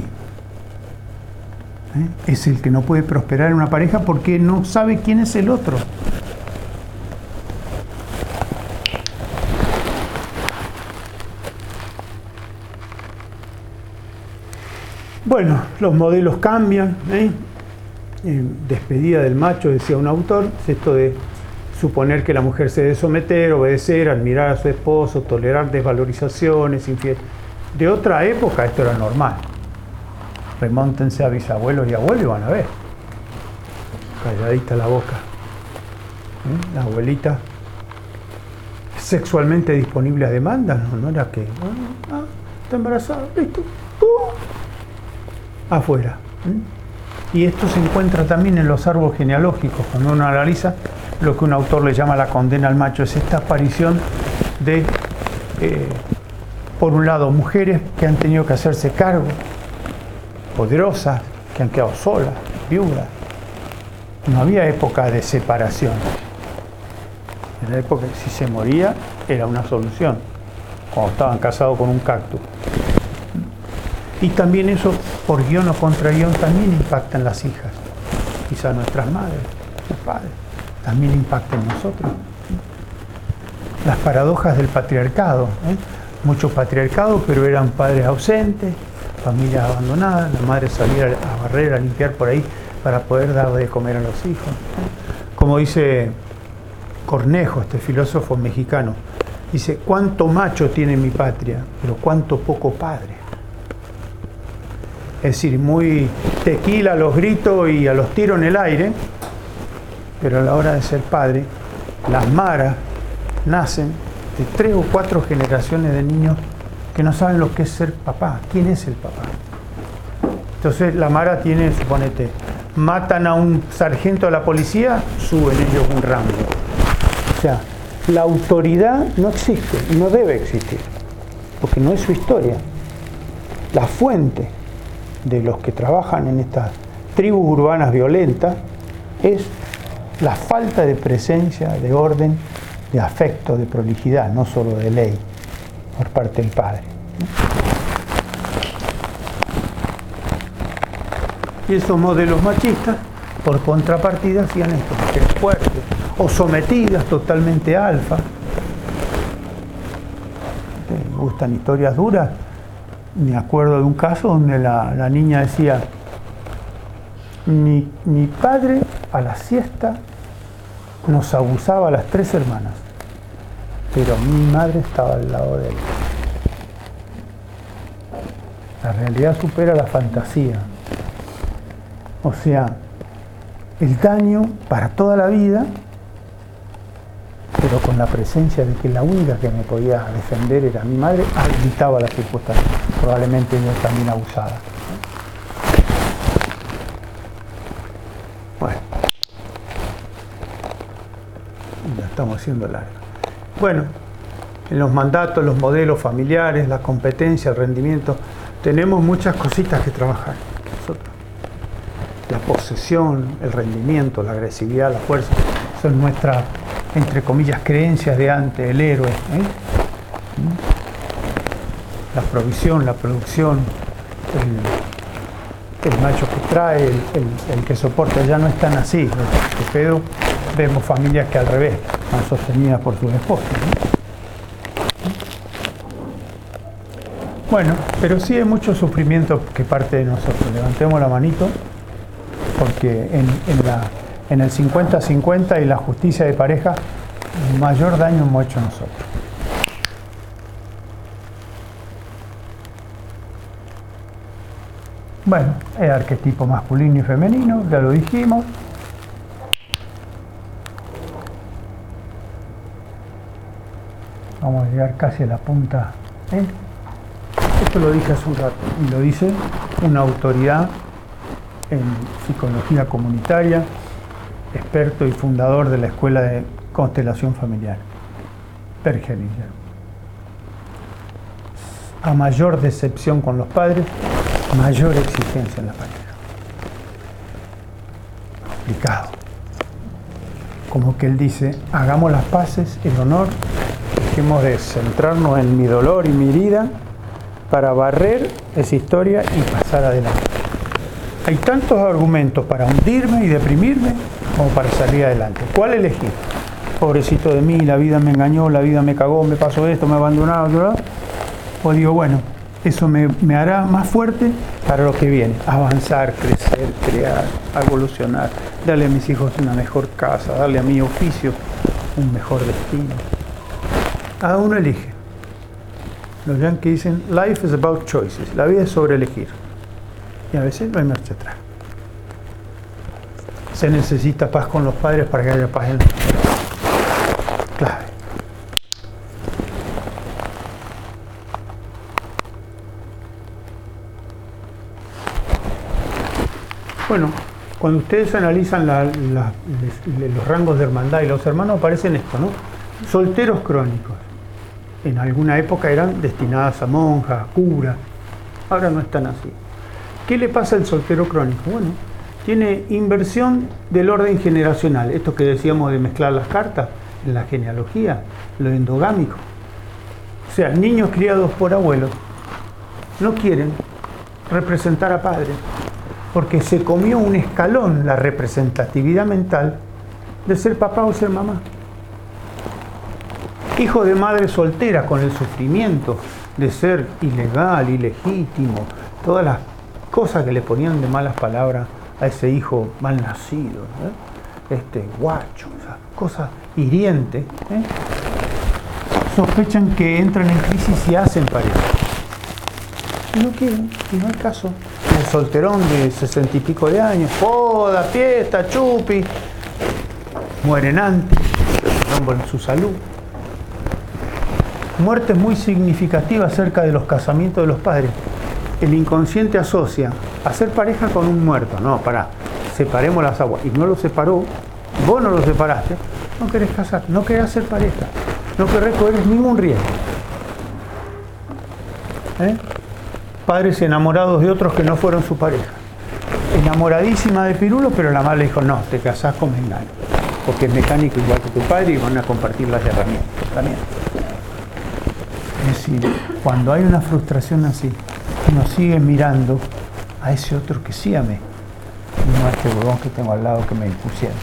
[SPEAKER 1] Es el que no puede prosperar en una pareja porque no sabe quién es el otro. Bueno, los modelos cambian. Despedida del macho, decía un autor, es esto de suponer que la mujer se debe someter, obedecer, admirar a su esposo, tolerar desvalorizaciones, infiel. De otra época esto era normal. Remóntense a bisabuelos y abuelos y van a ver. Calladita la boca. La abuelita sexualmente disponible a demanda, no era que está embarazada, listo, afuera. Y esto se encuentra también en los árboles genealógicos. Cuando uno analiza lo que un autor le llama la condena al macho, es esta aparición de, por un lado, mujeres que han tenido que hacerse cargo, poderosas, que han quedado solas, viudas. No había época de separación. En la época que si se moría era una solución, cuando estaban casados con un cactus. Y también eso, por guión o contra guión, también impacta en las hijas. Quizá nuestras madres, sus padres, también impacta en nosotros. Las paradojas del patriarcado. Mucho patriarcado, pero eran padres ausentes, familias abandonadas, la madre salía a barrer, a limpiar por ahí para poder darle de comer a los hijos. Como dice Cornejo, este filósofo mexicano, dice, cuánto macho tiene mi patria, pero cuánto poco padre. Es decir, muy tequila a los gritos y a los tiros en el aire, pero a la hora de ser padre, las maras nacen de 3 o 4 generaciones de niños que no saben lo que es ser papá. ¿Quién es el papá? Entonces la mara tiene, suponete, matan a un sargento de la policía, suben ellos un rango. O sea, la autoridad no existe y no debe existir, porque no es su historia. La fuente de los que trabajan en estas tribus urbanas violentas es la falta de presencia, de orden, de afecto, de prolijidad, no solo de ley, por parte del padre. Y esos modelos machistas, por contrapartida, hacían esto, mujeres fuertes o sometidas, totalmente alfa. ¿Me gustan historias duras? Me acuerdo de un caso donde la niña decía, mi padre a la siesta nos abusaba a las 3 hermanas, pero mi madre estaba al lado de él. La realidad supera la fantasía. O sea, el daño para toda la vida, pero con la presencia de que la única que me podía defender era mi madre, habilitaba las circunstancias. Probablemente ella también abusada. Bueno, ya estamos haciendo largo. Bueno, en los mandatos, los modelos familiares, la competencia, el rendimiento, tenemos muchas cositas que trabajar nosotros. La posesión, el rendimiento, la agresividad, la fuerza, son nuestras, entre comillas, creencias de antes, el héroe. La provisión, la producción, el macho que trae, el que soporta, ya no están así. Pero vemos familias que al revés, están sostenidas por sus esposos. Bueno, pero sí hay mucho sufrimiento que parte de nosotros. Levantemos la manito, porque en el 50-50 y la justicia de pareja, mayor daño hemos hecho nosotros. Bueno, el arquetipo masculino y femenino, ya lo dijimos. Vamos a llegar casi a la punta. Esto lo dije hace un rato, y lo dice una autoridad en psicología comunitaria, experto y fundador de la Escuela de Constelación Familiar, Per Hellinger. A mayor decepción con los padres, mayor exigencia en la pareja. Complicado. Como que él dice, hagamos las paces, el honor, dejemos de centrarnos en mi dolor y mi herida para barrer esa historia y pasar adelante. Hay tantos argumentos para hundirme y deprimirme como para salir adelante. ¿Cuál elegir? Pobrecito de mí, la vida me engañó, la vida me cagó, me pasó esto, me abandonaron, ¿verdad? O digo, bueno, eso me hará más fuerte para lo que viene. Avanzar, crecer, crear, evolucionar, darle a mis hijos una mejor casa, darle a mi oficio un mejor destino. Cada uno elige. Los yankees dicen, life is about choices. La vida es sobre elegir. Y a veces no hay marcha atrás. Se necesita paz con los padres para que haya paz en los hijos. Clave. Bueno, cuando ustedes analizan los rangos de hermandad y los hermanos aparecen esto, ¿no? Solteros crónicos. En alguna época eran destinadas a monjas, a curas. Ahora no están así. ¿Qué le pasa al soltero crónico? Bueno, tiene inversión del orden generacional. Esto que decíamos de mezclar las cartas en la genealogía, lo endogámico. O sea, niños criados por abuelos no quieren representar a padre, porque se comió un escalón la representatividad mental de ser papá o ser mamá. Hijo de madre soltera con el sufrimiento de ser ilegal, ilegítimo, todas las cosas que le ponían de malas palabras a ese hijo mal nacido, guacho, o sea, cosas hirientes, sospechan que entran en crisis y hacen pareja. Y no quieren, y no hay caso. El solterón de 60 y pico de años, joda, fiesta, chupi, mueren antes, en su salud. Muertes muy significativas cerca de los casamientos de los padres. El inconsciente asocia hacer pareja con un muerto. No, pará, separemos las aguas. Y no lo separó, vos no lo separaste, no querés casar, no querés hacer pareja, no querés correr ningún riesgo. Padres enamorados de otros que no fueron su pareja. Enamoradísima de Pirulo, pero la madre le dijo, no, te casás con Mengano, porque es mecánico igual que tu padre y van a compartir las herramientas también. Es decir, cuando hay una frustración así, uno sigue mirando a ese otro que sí amé, y no a este huevón que tengo al lado que me impusieron.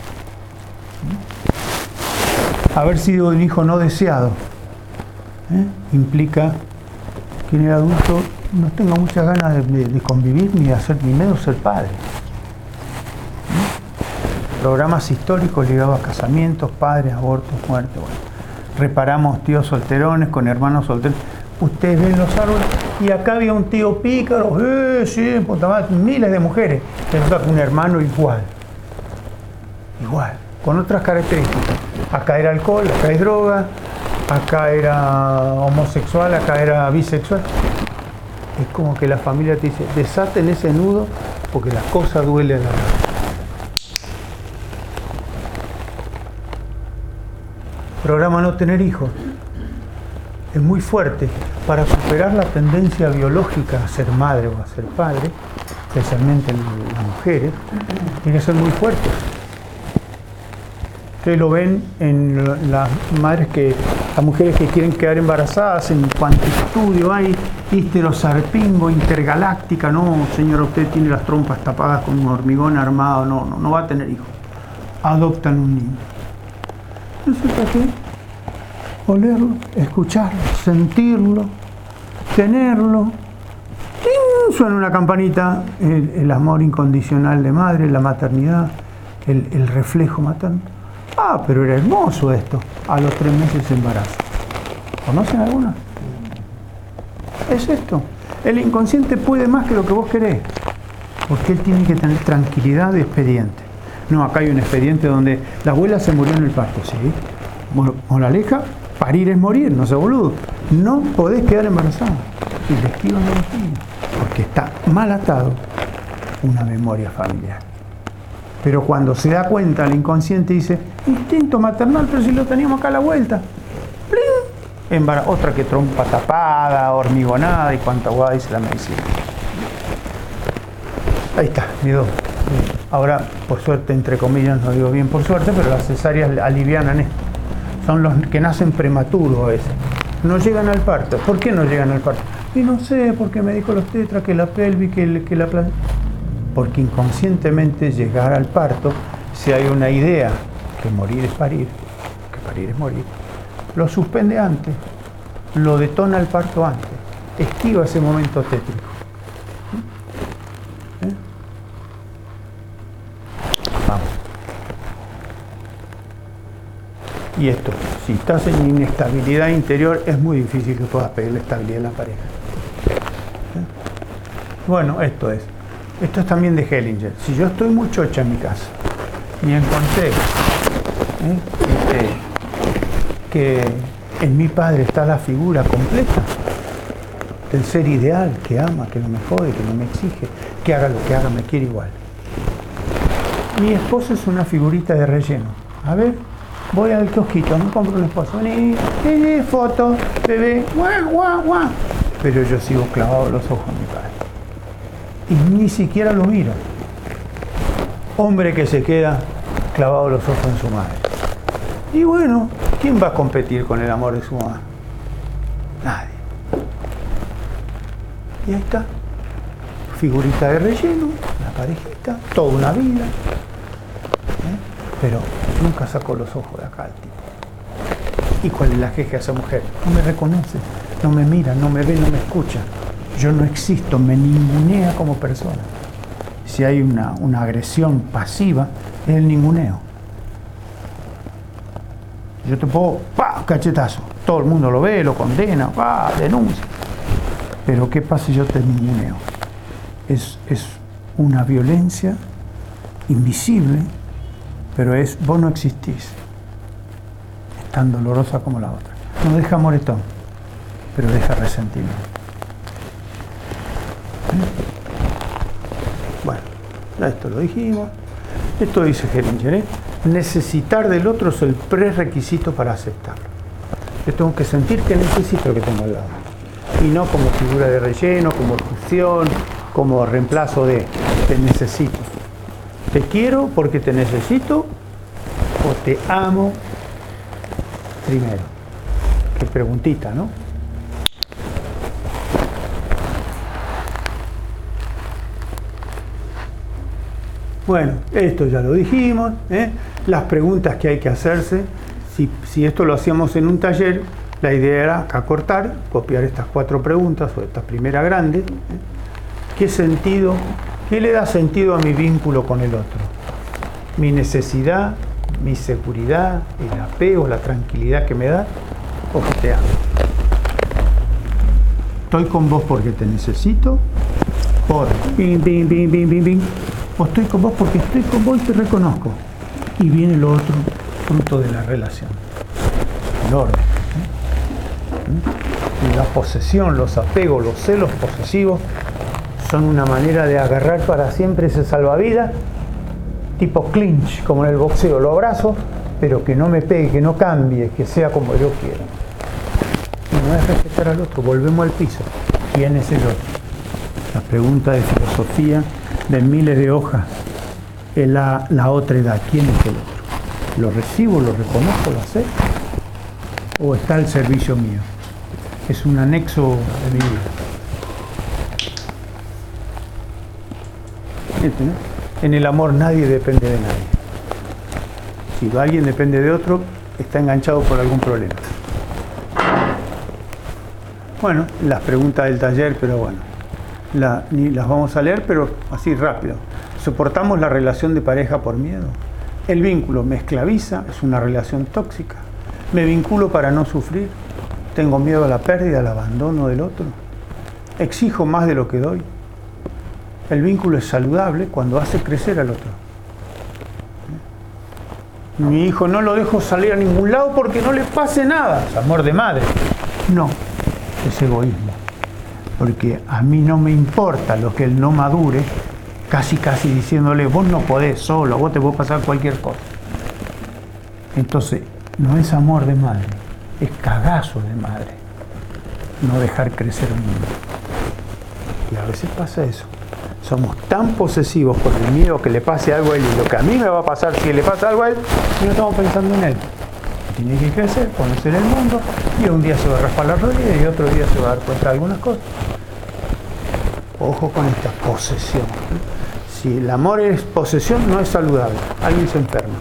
[SPEAKER 1] Haber sido un hijo no deseado implica que en el adulto no tenga muchas ganas de convivir ni de hacer, ni menos ser padre. Programas históricos ligados a casamientos, padres, abortos, muertes. Bueno. Reparamos tíos solterones con hermanos solteros. Ustedes ven los árboles y acá había un tío pícaro, sí, puta madre, miles de mujeres. Pero un hermano igual, con otras características. Acá era alcohol, acá es droga, acá era homosexual, acá era bisexual. Es como que la familia te dice, desaten ese nudo porque la cosa duele a la verdad. Programa no tener hijos. Es muy fuerte. Para superar la tendencia biológica a ser madre o a ser padre, especialmente en las mujeres, tiene que ser muy fuerte. Ustedes lo ven en las mujeres que quieren quedar embarazadas, en cuanto estudio hay histerosarpingo, intergaláctica, no, señora, usted tiene las trompas tapadas con un hormigón armado, no va a tener hijos. Adoptan un niño. No sé para qué. Olerlo, escucharlo, sentirlo, tenerlo. ¡Ting! Suena una campanita, el amor incondicional de madre, la maternidad, el reflejo materno. Ah, pero era hermoso esto. A los 3 meses de embarazo. ¿Conocen alguna? Es esto. El inconsciente puede más que lo que vos querés. Porque él tiene que tener tranquilidad de expediente. No, acá hay un expediente donde la abuela se murió en el parto, ¿sí? Moraleja, parir es morir, no sé boludo. No podés quedar embarazada. Y le esquivan a los niños. Porque está mal atado una memoria familiar. Pero cuando se da cuenta, el inconsciente dice, instinto maternal, pero si lo teníamos acá a la vuelta. ¡Pling! Otra que trompa tapada, hormigonada y cuanta guada dice la medicina. Ahí está, mi 2. Ahora, por suerte, entre comillas, no digo bien por suerte, pero las cesáreas alivianan esto. Son los que nacen prematuros a veces. No llegan al parto. ¿Por qué no llegan al parto? Y no sé, porque me dijo los tetras que la pelvis, que la planta. Porque inconscientemente llegar al parto, si hay una idea que morir es parir, que parir es morir, lo suspende antes, lo detona el parto antes, esquiva ese momento tétrico. Vamos. Y esto, si estás en inestabilidad interior, es muy difícil que puedas pedirle estabilidad a la pareja. Bueno, esto es también de Hellinger. Si yo estoy muy chocha en mi casa y encontré que en mi padre está la figura completa del ser ideal, que ama, que no me jode, que no me exige, que haga lo que haga, me quiere igual. Mi esposo es una figurita de relleno. A ver, voy al kiosquito, me compro un esposo. Vení, foto, bebé, guau, guau, guau. Pero yo sigo clavado los ojos en mi padre. Y ni siquiera lo miro. Hombre que se queda clavado los ojos en su madre. Y bueno, ¿quién va a competir con el amor de su mamá? Nadie. Y ahí está. Figurita de relleno, la parejita, toda una vida. Pero nunca sacó los ojos de acá el tipo. ¿Y cuál es la queja de esa mujer? No me reconoce, no me mira, no me ve, no me escucha. Yo no existo, me ningunea como persona. Si hay una agresión pasiva, es el ninguneo. Yo te puedo, ¡pah!, cachetazo. Todo el mundo lo ve, lo condena, ¡pah!, denuncia. Pero ¿qué pasa si yo te ninguneo? Es una violencia invisible, pero vos no existís. Es tan dolorosa como la otra. No deja moretón, pero deja resentimiento. Bueno, ya esto lo dijimos. Esto dice Hellinger, necesitar del otro es el prerequisito para aceptarlo. Yo tengo que sentir que necesito lo que tengo al lado. Y no como figura de relleno, como fusión, como reemplazo de te necesito. Te quiero porque te necesito o te amo primero. Qué preguntita, ¿no? Bueno, esto ya lo dijimos, las preguntas que hay que hacerse. Si esto lo hacíamos en un taller, la idea era acortar, copiar estas 4 preguntas o esta primera grande. ¿Qué sentido, qué le da sentido a mi vínculo con el otro? Mi necesidad, mi seguridad, el apego, la tranquilidad que me da, o que te amo. Estoy con vos porque te necesito, por bim, bim, bim, bim, bim, bim. O estoy con vos porque estoy con vos y te reconozco. Y viene lo otro, fruto de la relación. El orden. Y la posesión, los apegos, los celos posesivos son una manera de agarrar para siempre ese salvavidas, tipo clinch, como en el boxeo. Lo abrazo, pero que no me pegue, que no cambie, que sea como yo quiero. Y no es respetar al otro, volvemos al piso. ¿Quién es el otro? La pregunta de filosofía de miles de hojas es la otra edad. ¿Quién es el otro? ¿Lo recibo, lo reconozco, lo acepto? ¿O está al servicio mío? Es un anexo de mi vida. ¿no? En el amor nadie depende de nadie. Si alguien depende de otro, está enganchado por algún problema. Bueno, las preguntas del taller, pero bueno, las vamos a leer, pero así rápido. ¿Soportamos la relación de pareja por miedo? El vínculo me esclaviza, es una relación tóxica. ¿Me vinculo para no sufrir? ¿Tengo miedo a la pérdida, al abandono del otro? ¿Exijo más de lo que doy? El vínculo es saludable cuando hace crecer al otro. Mi hijo no lo dejo salir a ningún lado porque no le pase nada. Es amor de madre. No, es egoísmo. Porque a mí no me importa lo que él no madure, casi diciéndole, vos no podés solo, vos te puede pasar cualquier cosa. Entonces, no es amor de madre, es cagazo de madre. No dejar crecer un niño. Y a veces pasa eso. Somos tan posesivos por el miedo que le pase algo a él y lo que a mí me va a pasar si le pasa algo a él, y no estamos pensando en él. Tiene que crecer, conocer el mundo, y un día se va a raspar la rodilla y otro día se va a dar cuenta de algunas cosas. Ojo con esta posesión. Si el amor es posesión, no es saludable. Alguien se enferma.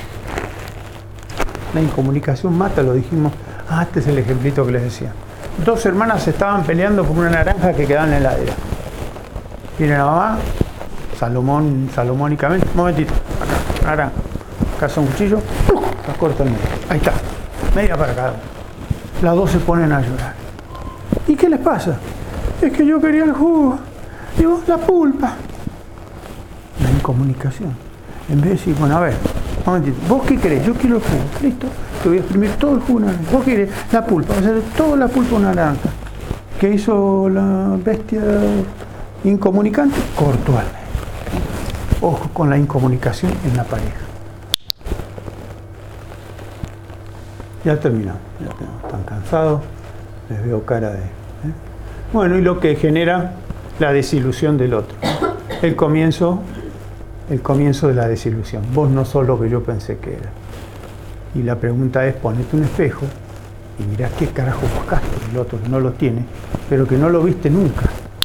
[SPEAKER 1] La incomunicación mata, lo dijimos. Este es el ejemplito que les decía. 2 hermanas se estaban peleando por una naranja que quedaba en la heladera. Viene la mamá, salomónicamente, un momentito, acá, naranja. Caza un cuchillo, la corta en medio. Ahí está, media para cada uno. Las 2 se ponen a llorar. ¿Y qué les pasa? Es que yo quería el jugo. Digo, la pulpa. La incomunicación. En vez de decir, bueno, a ver, un momentito, ¿vos qué querés? Yo quiero el jugo. Listo, te voy a exprimir todo el jugo naranja. ¿Vos qué querés? La pulpa, va a ser toda la pulpa naranja. ¿Qué hizo la bestia incomunicante? Cortó al medio. Ojo con la incomunicación en la pareja. Ya terminó. Están cansados. Les veo cara de... Bueno, y lo que genera la desilusión del otro. El comienzo de la desilusión. Vos no sos lo que yo pensé que era. Y la pregunta es, ponete un espejo y mirá qué carajo buscaste. El otro que no lo tiene, pero que no lo viste nunca.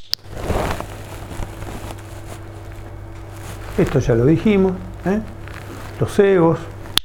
[SPEAKER 1] Esto ya lo dijimos, los egos.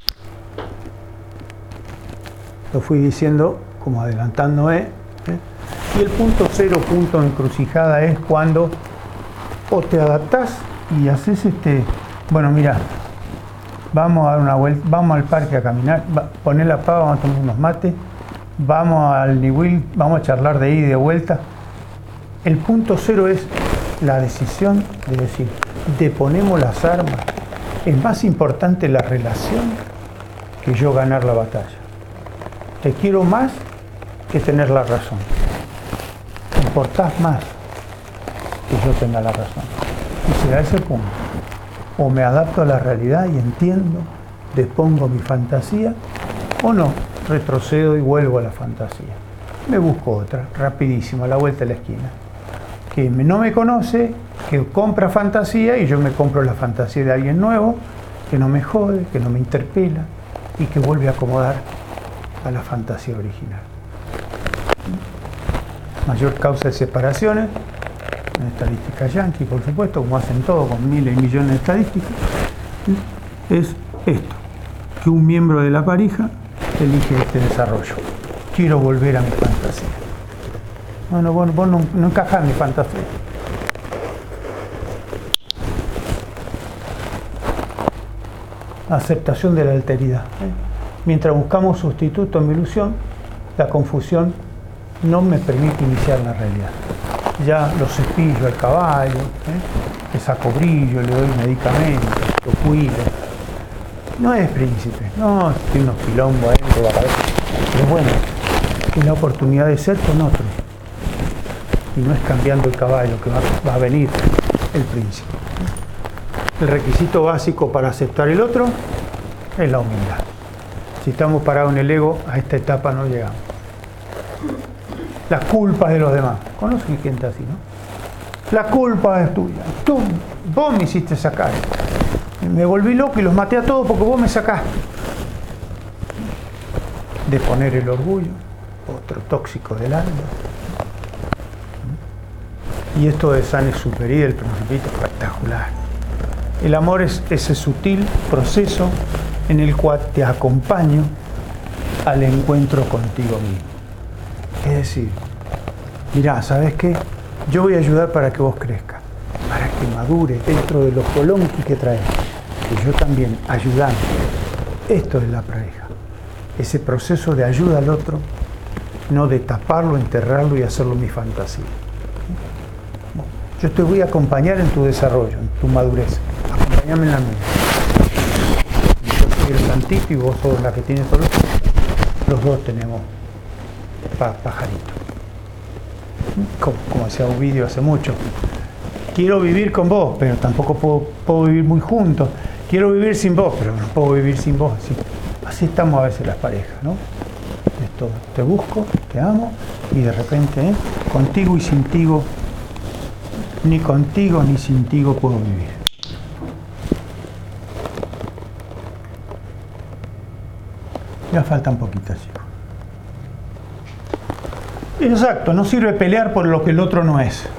[SPEAKER 1] Lo fui diciendo como adelantándome. Y el punto cero, punto de encrucijada, es cuando o te adaptás y haces bueno, mira, vamos a dar una vuelta, vamos al parque a caminar, poner la pava, vamos a tomar unos mates, vamos al nivel, vamos a charlar de ida y de vuelta. El punto cero es la decisión de decir, deponemos las armas. Es más importante la relación que yo ganar la batalla. Te quiero más que tener la razón. Te importás más que yo tenga la razón. Y será ese punto. O me adapto a la realidad y entiendo, dispongo mi fantasía, o no, retrocedo y vuelvo a la fantasía. Me busco otra, rapidísimo, a la vuelta de la esquina. Que no me conoce, que compra fantasía y yo me compro la fantasía de alguien nuevo, que no me jode, que no me interpela y que vuelve a acomodar a la fantasía original. Mayor causa de separaciones, en estadística yankee, por supuesto, como hacen todo con miles y millones de estadísticas, es esto, que un miembro de la pareja elige este desarrollo. Quiero volver a mi fantasía. Bueno, vos no encajás en mi fantasía. Aceptación de la alteridad. Mientras buscamos sustituto en mi ilusión, la confusión no me permite iniciar la realidad. Ya lo cepillo al caballo, le saco brillo, le doy medicamentos, lo cuido. No es príncipe, no tiene unos quilombos adentro de la cabeza. Pero bueno, es la oportunidad de ser con otro. Y no es cambiando el caballo que va a venir el príncipe. El requisito básico para aceptar el otro es la humildad. Si estamos parados en el ego, a esta etapa no llegamos. Las culpas de los demás. ¿Conocen gente así, no? La culpa es tuya. Vos me hiciste sacar. Me volví loco y los maté a todos porque vos me sacaste. De poner el orgullo, otro tóxico del alma. Y esto de Saint-Exupéry, el Principito, espectacular. El amor es ese sutil proceso en el cual te acompaño al encuentro contigo mismo. Es decir, mirá, ¿sabes qué? Yo voy a ayudar para que vos crezcas, para que madure dentro de los colonquis que traes. Y yo también, ayudando. Esto es la pareja. Ese proceso de ayuda al otro, no de taparlo, enterrarlo y hacerlo mi fantasía. Yo te voy a acompañar en tu desarrollo, en tu madurez. Acompáñame en la mía. Yo soy el santito y vos sos la que tiene todo. Los dos tenemos pajarito. Como decía Ovidio hace mucho. Quiero vivir con vos, pero tampoco puedo vivir muy juntos. Quiero vivir sin vos, pero no puedo vivir sin vos. Así estamos a veces las parejas, ¿no? Esto, te busco, te amo, y de repente, contigo y sintigo, ni contigo ni sin ti puedo vivir. Ya faltan poquitas, chicos. Exacto, no sirve pelear por lo que el otro no es.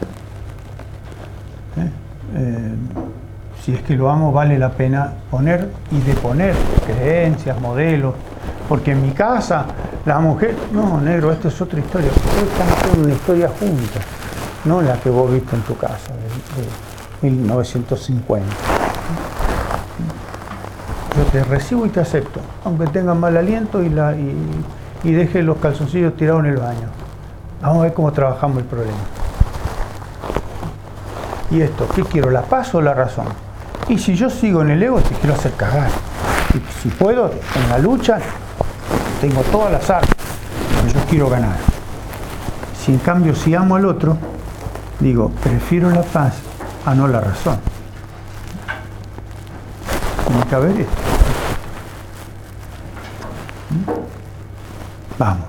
[SPEAKER 1] Si es que lo amo, vale la pena poner y deponer creencias, modelos. Porque en mi casa, la mujer... No, negro, esto es otra historia. Ustedes están haciendo una historia junta, no la que vos viste en tu casa, de 1950. Yo te recibo y te acepto, aunque tengan mal aliento y deje los calzoncillos tirados en el baño. Vamos a ver cómo trabajamos el problema. Y esto, ¿qué quiero? ¿La paz o la razón? Y si yo sigo en el ego, te quiero hacer cagar. Y si puedo, en la lucha, tengo todas las armas, pero yo quiero ganar. Si en cambio, si amo al otro, digo, prefiero la paz a no la razón. Tiene que haber esto. Vamos.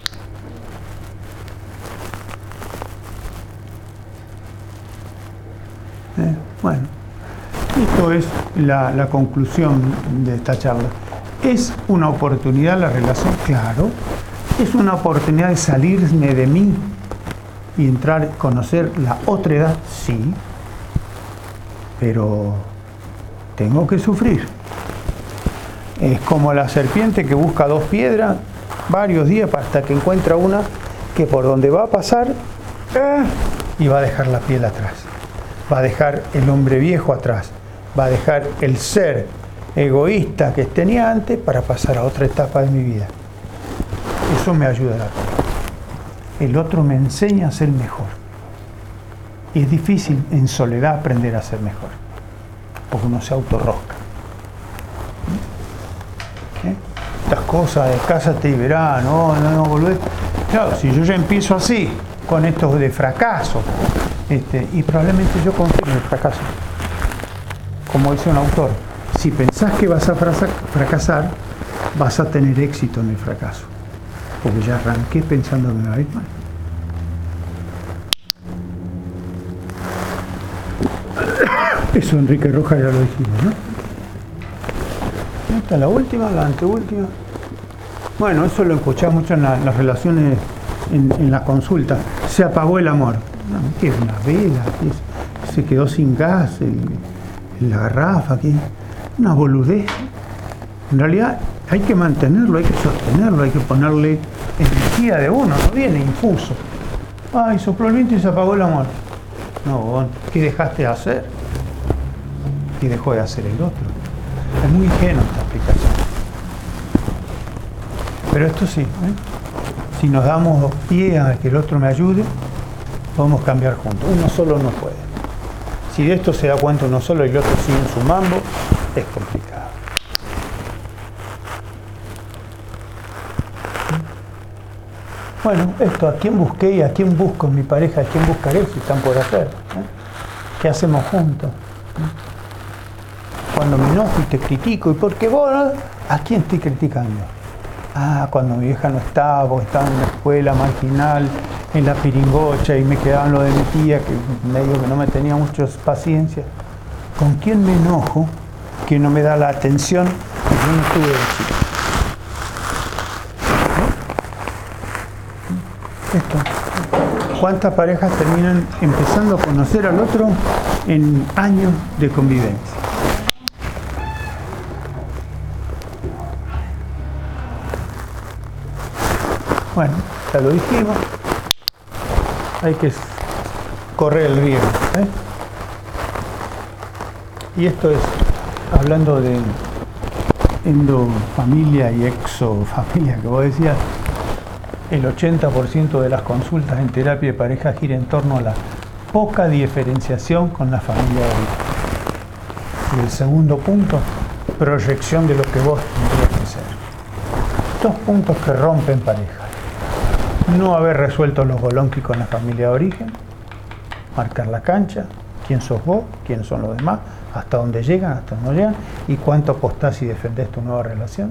[SPEAKER 1] Bueno, esto es la conclusión de esta charla. ¿Es una oportunidad la relación? Claro. ¿Es una oportunidad de salirme de mí y entrar, conocer la otra edad? Sí. Pero tengo que sufrir. Es como la serpiente que busca dos piedras varios días hasta que encuentra una que por donde va a pasar y va a dejar la piel atrás. Va a dejar el hombre viejo atrás. Va a dejar el ser egoísta que tenía antes para pasar a otra etapa de mi vida. Eso me ayudará. El otro me enseña a ser mejor. Y es difícil en soledad aprender a ser mejor, porque uno se autorrosca. Estas cosas de cásate y verá, no volvés. Claro, si yo ya empiezo así, con estos de fracaso, y probablemente yo confío en el fracaso. Como dice un autor, si pensás que vas a fracasar, vas a tener éxito en el fracaso. Porque ya arranqué pensando que me va a ir mal. Eso Enrique Rojas ya lo dijimos, ¿no? Esta es la última, la anteúltima. Bueno, eso lo escuchaba mucho en las relaciones, en la consulta. Se apagó el amor. No, ¿qué es una vela? ¿Qué es? Se quedó sin gas, la garrafa, ¿qué? Una boludez. En realidad hay que mantenerlo, hay que sostenerlo, hay que ponerle energía de uno, no viene infuso. Ay, sopló el viento y se apagó el amor. No, ¿qué dejaste de hacer? ¿Qué dejó de hacer el otro? Es muy ingenua esta explicación. Pero esto sí, si nos damos pie a que el otro me ayude, podemos cambiar juntos. Uno solo no puede. Si de esto se da cuenta uno solo y el otro sigue en su mambo, es complicado. Bueno, esto, ¿a quién busqué y a quién busco en mi pareja? ¿A quién buscaré si están por hacer? ¿Qué hacemos juntos? Cuando me enojo y te critico, ¿y por qué vos? ¿A quién estoy criticando? Ah, cuando mi vieja no estaba, porque estaba en la escuela marginal, en la piringocha, y me quedaban lo de mi tía, que medio que no me tenía mucha paciencia. ¿Con quién me enojo que no me da la atención que yo no tuve de chico? Esto. ¿Cuántas parejas terminan empezando a conocer al otro en años de convivencia? Bueno, ya lo dijimos. Hay que correr el riesgo. Y esto es, hablando de endofamilia y exofamilia, que vos decías, el 80% de las consultas en terapia de pareja gira en torno a la poca diferenciación con la familia de origen. Y el segundo punto, proyección de lo que vos tendrías que ser. Dos puntos que rompen pareja. No haber resuelto los bolonquis con la familia de origen, marcar la cancha, quién sos vos, quiénes son los demás, hasta dónde llegan, hasta dónde no llegan, y cuánto apostás y defendés tu nueva relación.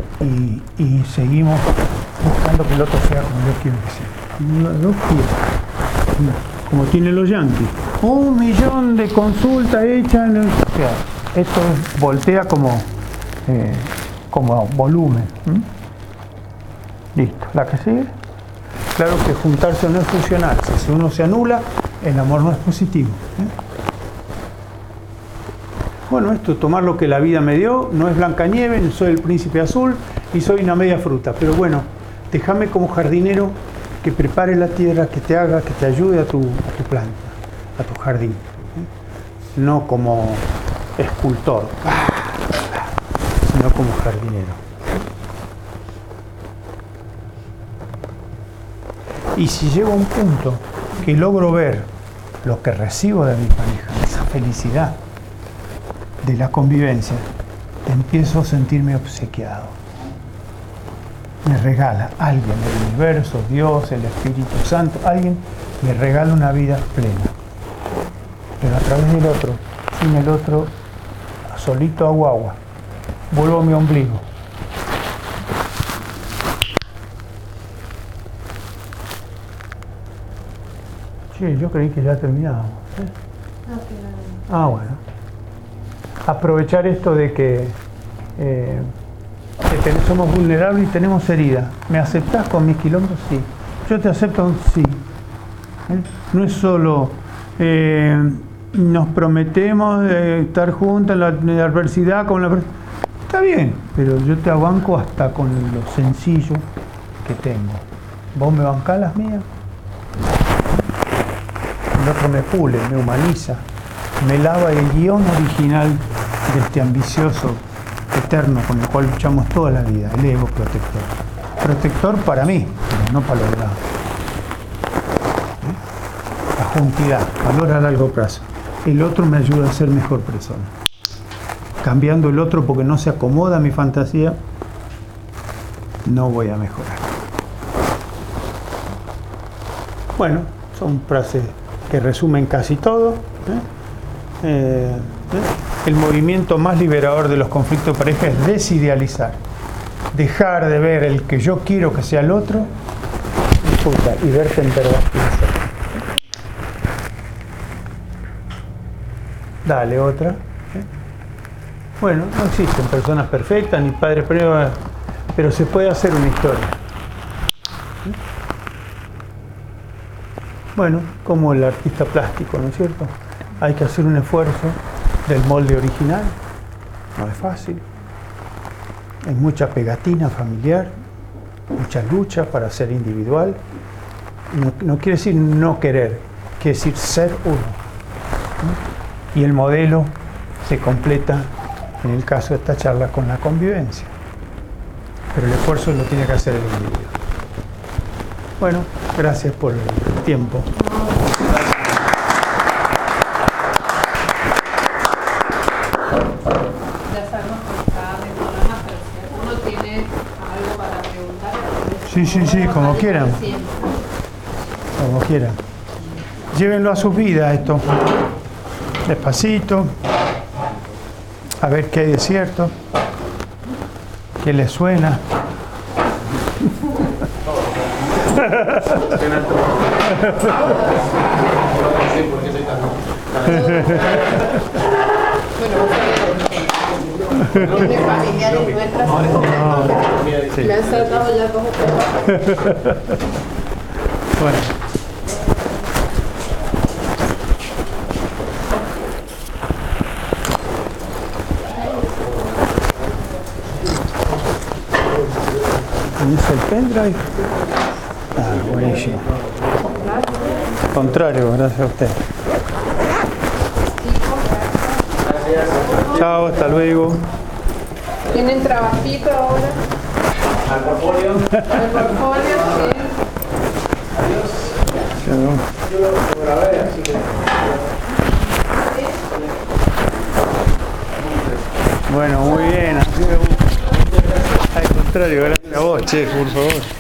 [SPEAKER 1] Y seguimos buscando que el otro sea como yo quiero que sea. No quiero. como tienen los yanquis. 1 millón de consultas hechas. O sea, esto voltea como volumen. Listo. ¿La que sigue? Claro que juntarse no es fusionarse. Si uno se anula, el amor no es positivo. Bueno, esto, tomar lo que la vida me dio, no es Blancanieves, soy el príncipe azul y soy una media fruta. Pero bueno, déjame como jardinero que prepare la tierra, que te haga, que te ayude a tu planta, a tu jardín. No como escultor, sino como jardinero. Y si llego a un punto que logro ver lo que recibo de mi pareja, esa felicidad de la convivencia, empiezo a sentirme obsequiado. Me regala alguien, el universo, Dios, el Espíritu Santo, alguien me regala una vida plena. Pero a través del otro, sin el otro, solito hago agua. Vuelvo a mi ombligo. Sí, yo creí que ya terminábamos. Ah, bueno. Aprovechar esto de que somos vulnerables y tenemos heridas. ¿Me aceptás con mis kilómetros? Sí. Yo te acepto, sí. No es solo nos prometemos estar juntos en la adversidad con la... Está bien, pero yo te abanco hasta con lo sencillo que tengo. ¿Vos me bancás las mías? El otro me pule, me humaniza, me lava el guión original de este ambicioso eterno con el cual luchamos toda la vida, el ego protector. Protector para mí, pero no para los demás. La juntidad, valor a largo plazo. El otro me ayuda a ser mejor persona. Cambiando el otro porque no se acomoda a mi fantasía, no voy a mejorar. Bueno, son frases que resumen casi todo. El movimiento más liberador de los conflictos de pareja es desidealizar. Dejar de ver el que yo quiero que sea el otro y verte en verdad. Dale, otra. Bueno, no existen personas perfectas ni padres perfectos, pero se puede hacer una historia. Bueno, como el artista plástico, ¿no es cierto? Hay que hacer un esfuerzo del molde original. No es fácil. Hay mucha pegatina familiar, mucha lucha para ser individual. No quiere decir no querer, quiere decir ser uno. Y el modelo se completa, en el caso de esta charla, con la convivencia. Pero el esfuerzo lo tiene que hacer el individuo. Bueno, gracias por el tiempo.
[SPEAKER 2] Ya sabemos que está de programa, pero si alguno tiene algo para preguntar,
[SPEAKER 1] Sí, como quieran. Como quieran. Llévenlo a sus vidas esto. Despacito. A ver qué hay de cierto. ¿Qué les suena?
[SPEAKER 2] de familiares nuestras,
[SPEAKER 1] Sí.
[SPEAKER 2] me han sacado ya como
[SPEAKER 1] Bueno. ¿Tenés el pendrive? Ah, buenísimo. Contrario, gracias a usted. Chao, hasta luego.
[SPEAKER 2] ¿Tienen trabajito ahora?
[SPEAKER 3] Al portfolio.
[SPEAKER 2] El portfolio, sí.
[SPEAKER 3] Yo lo grabé, así que...
[SPEAKER 1] Bueno, muy bien. Al contrario, gracias a vos, che, por favor.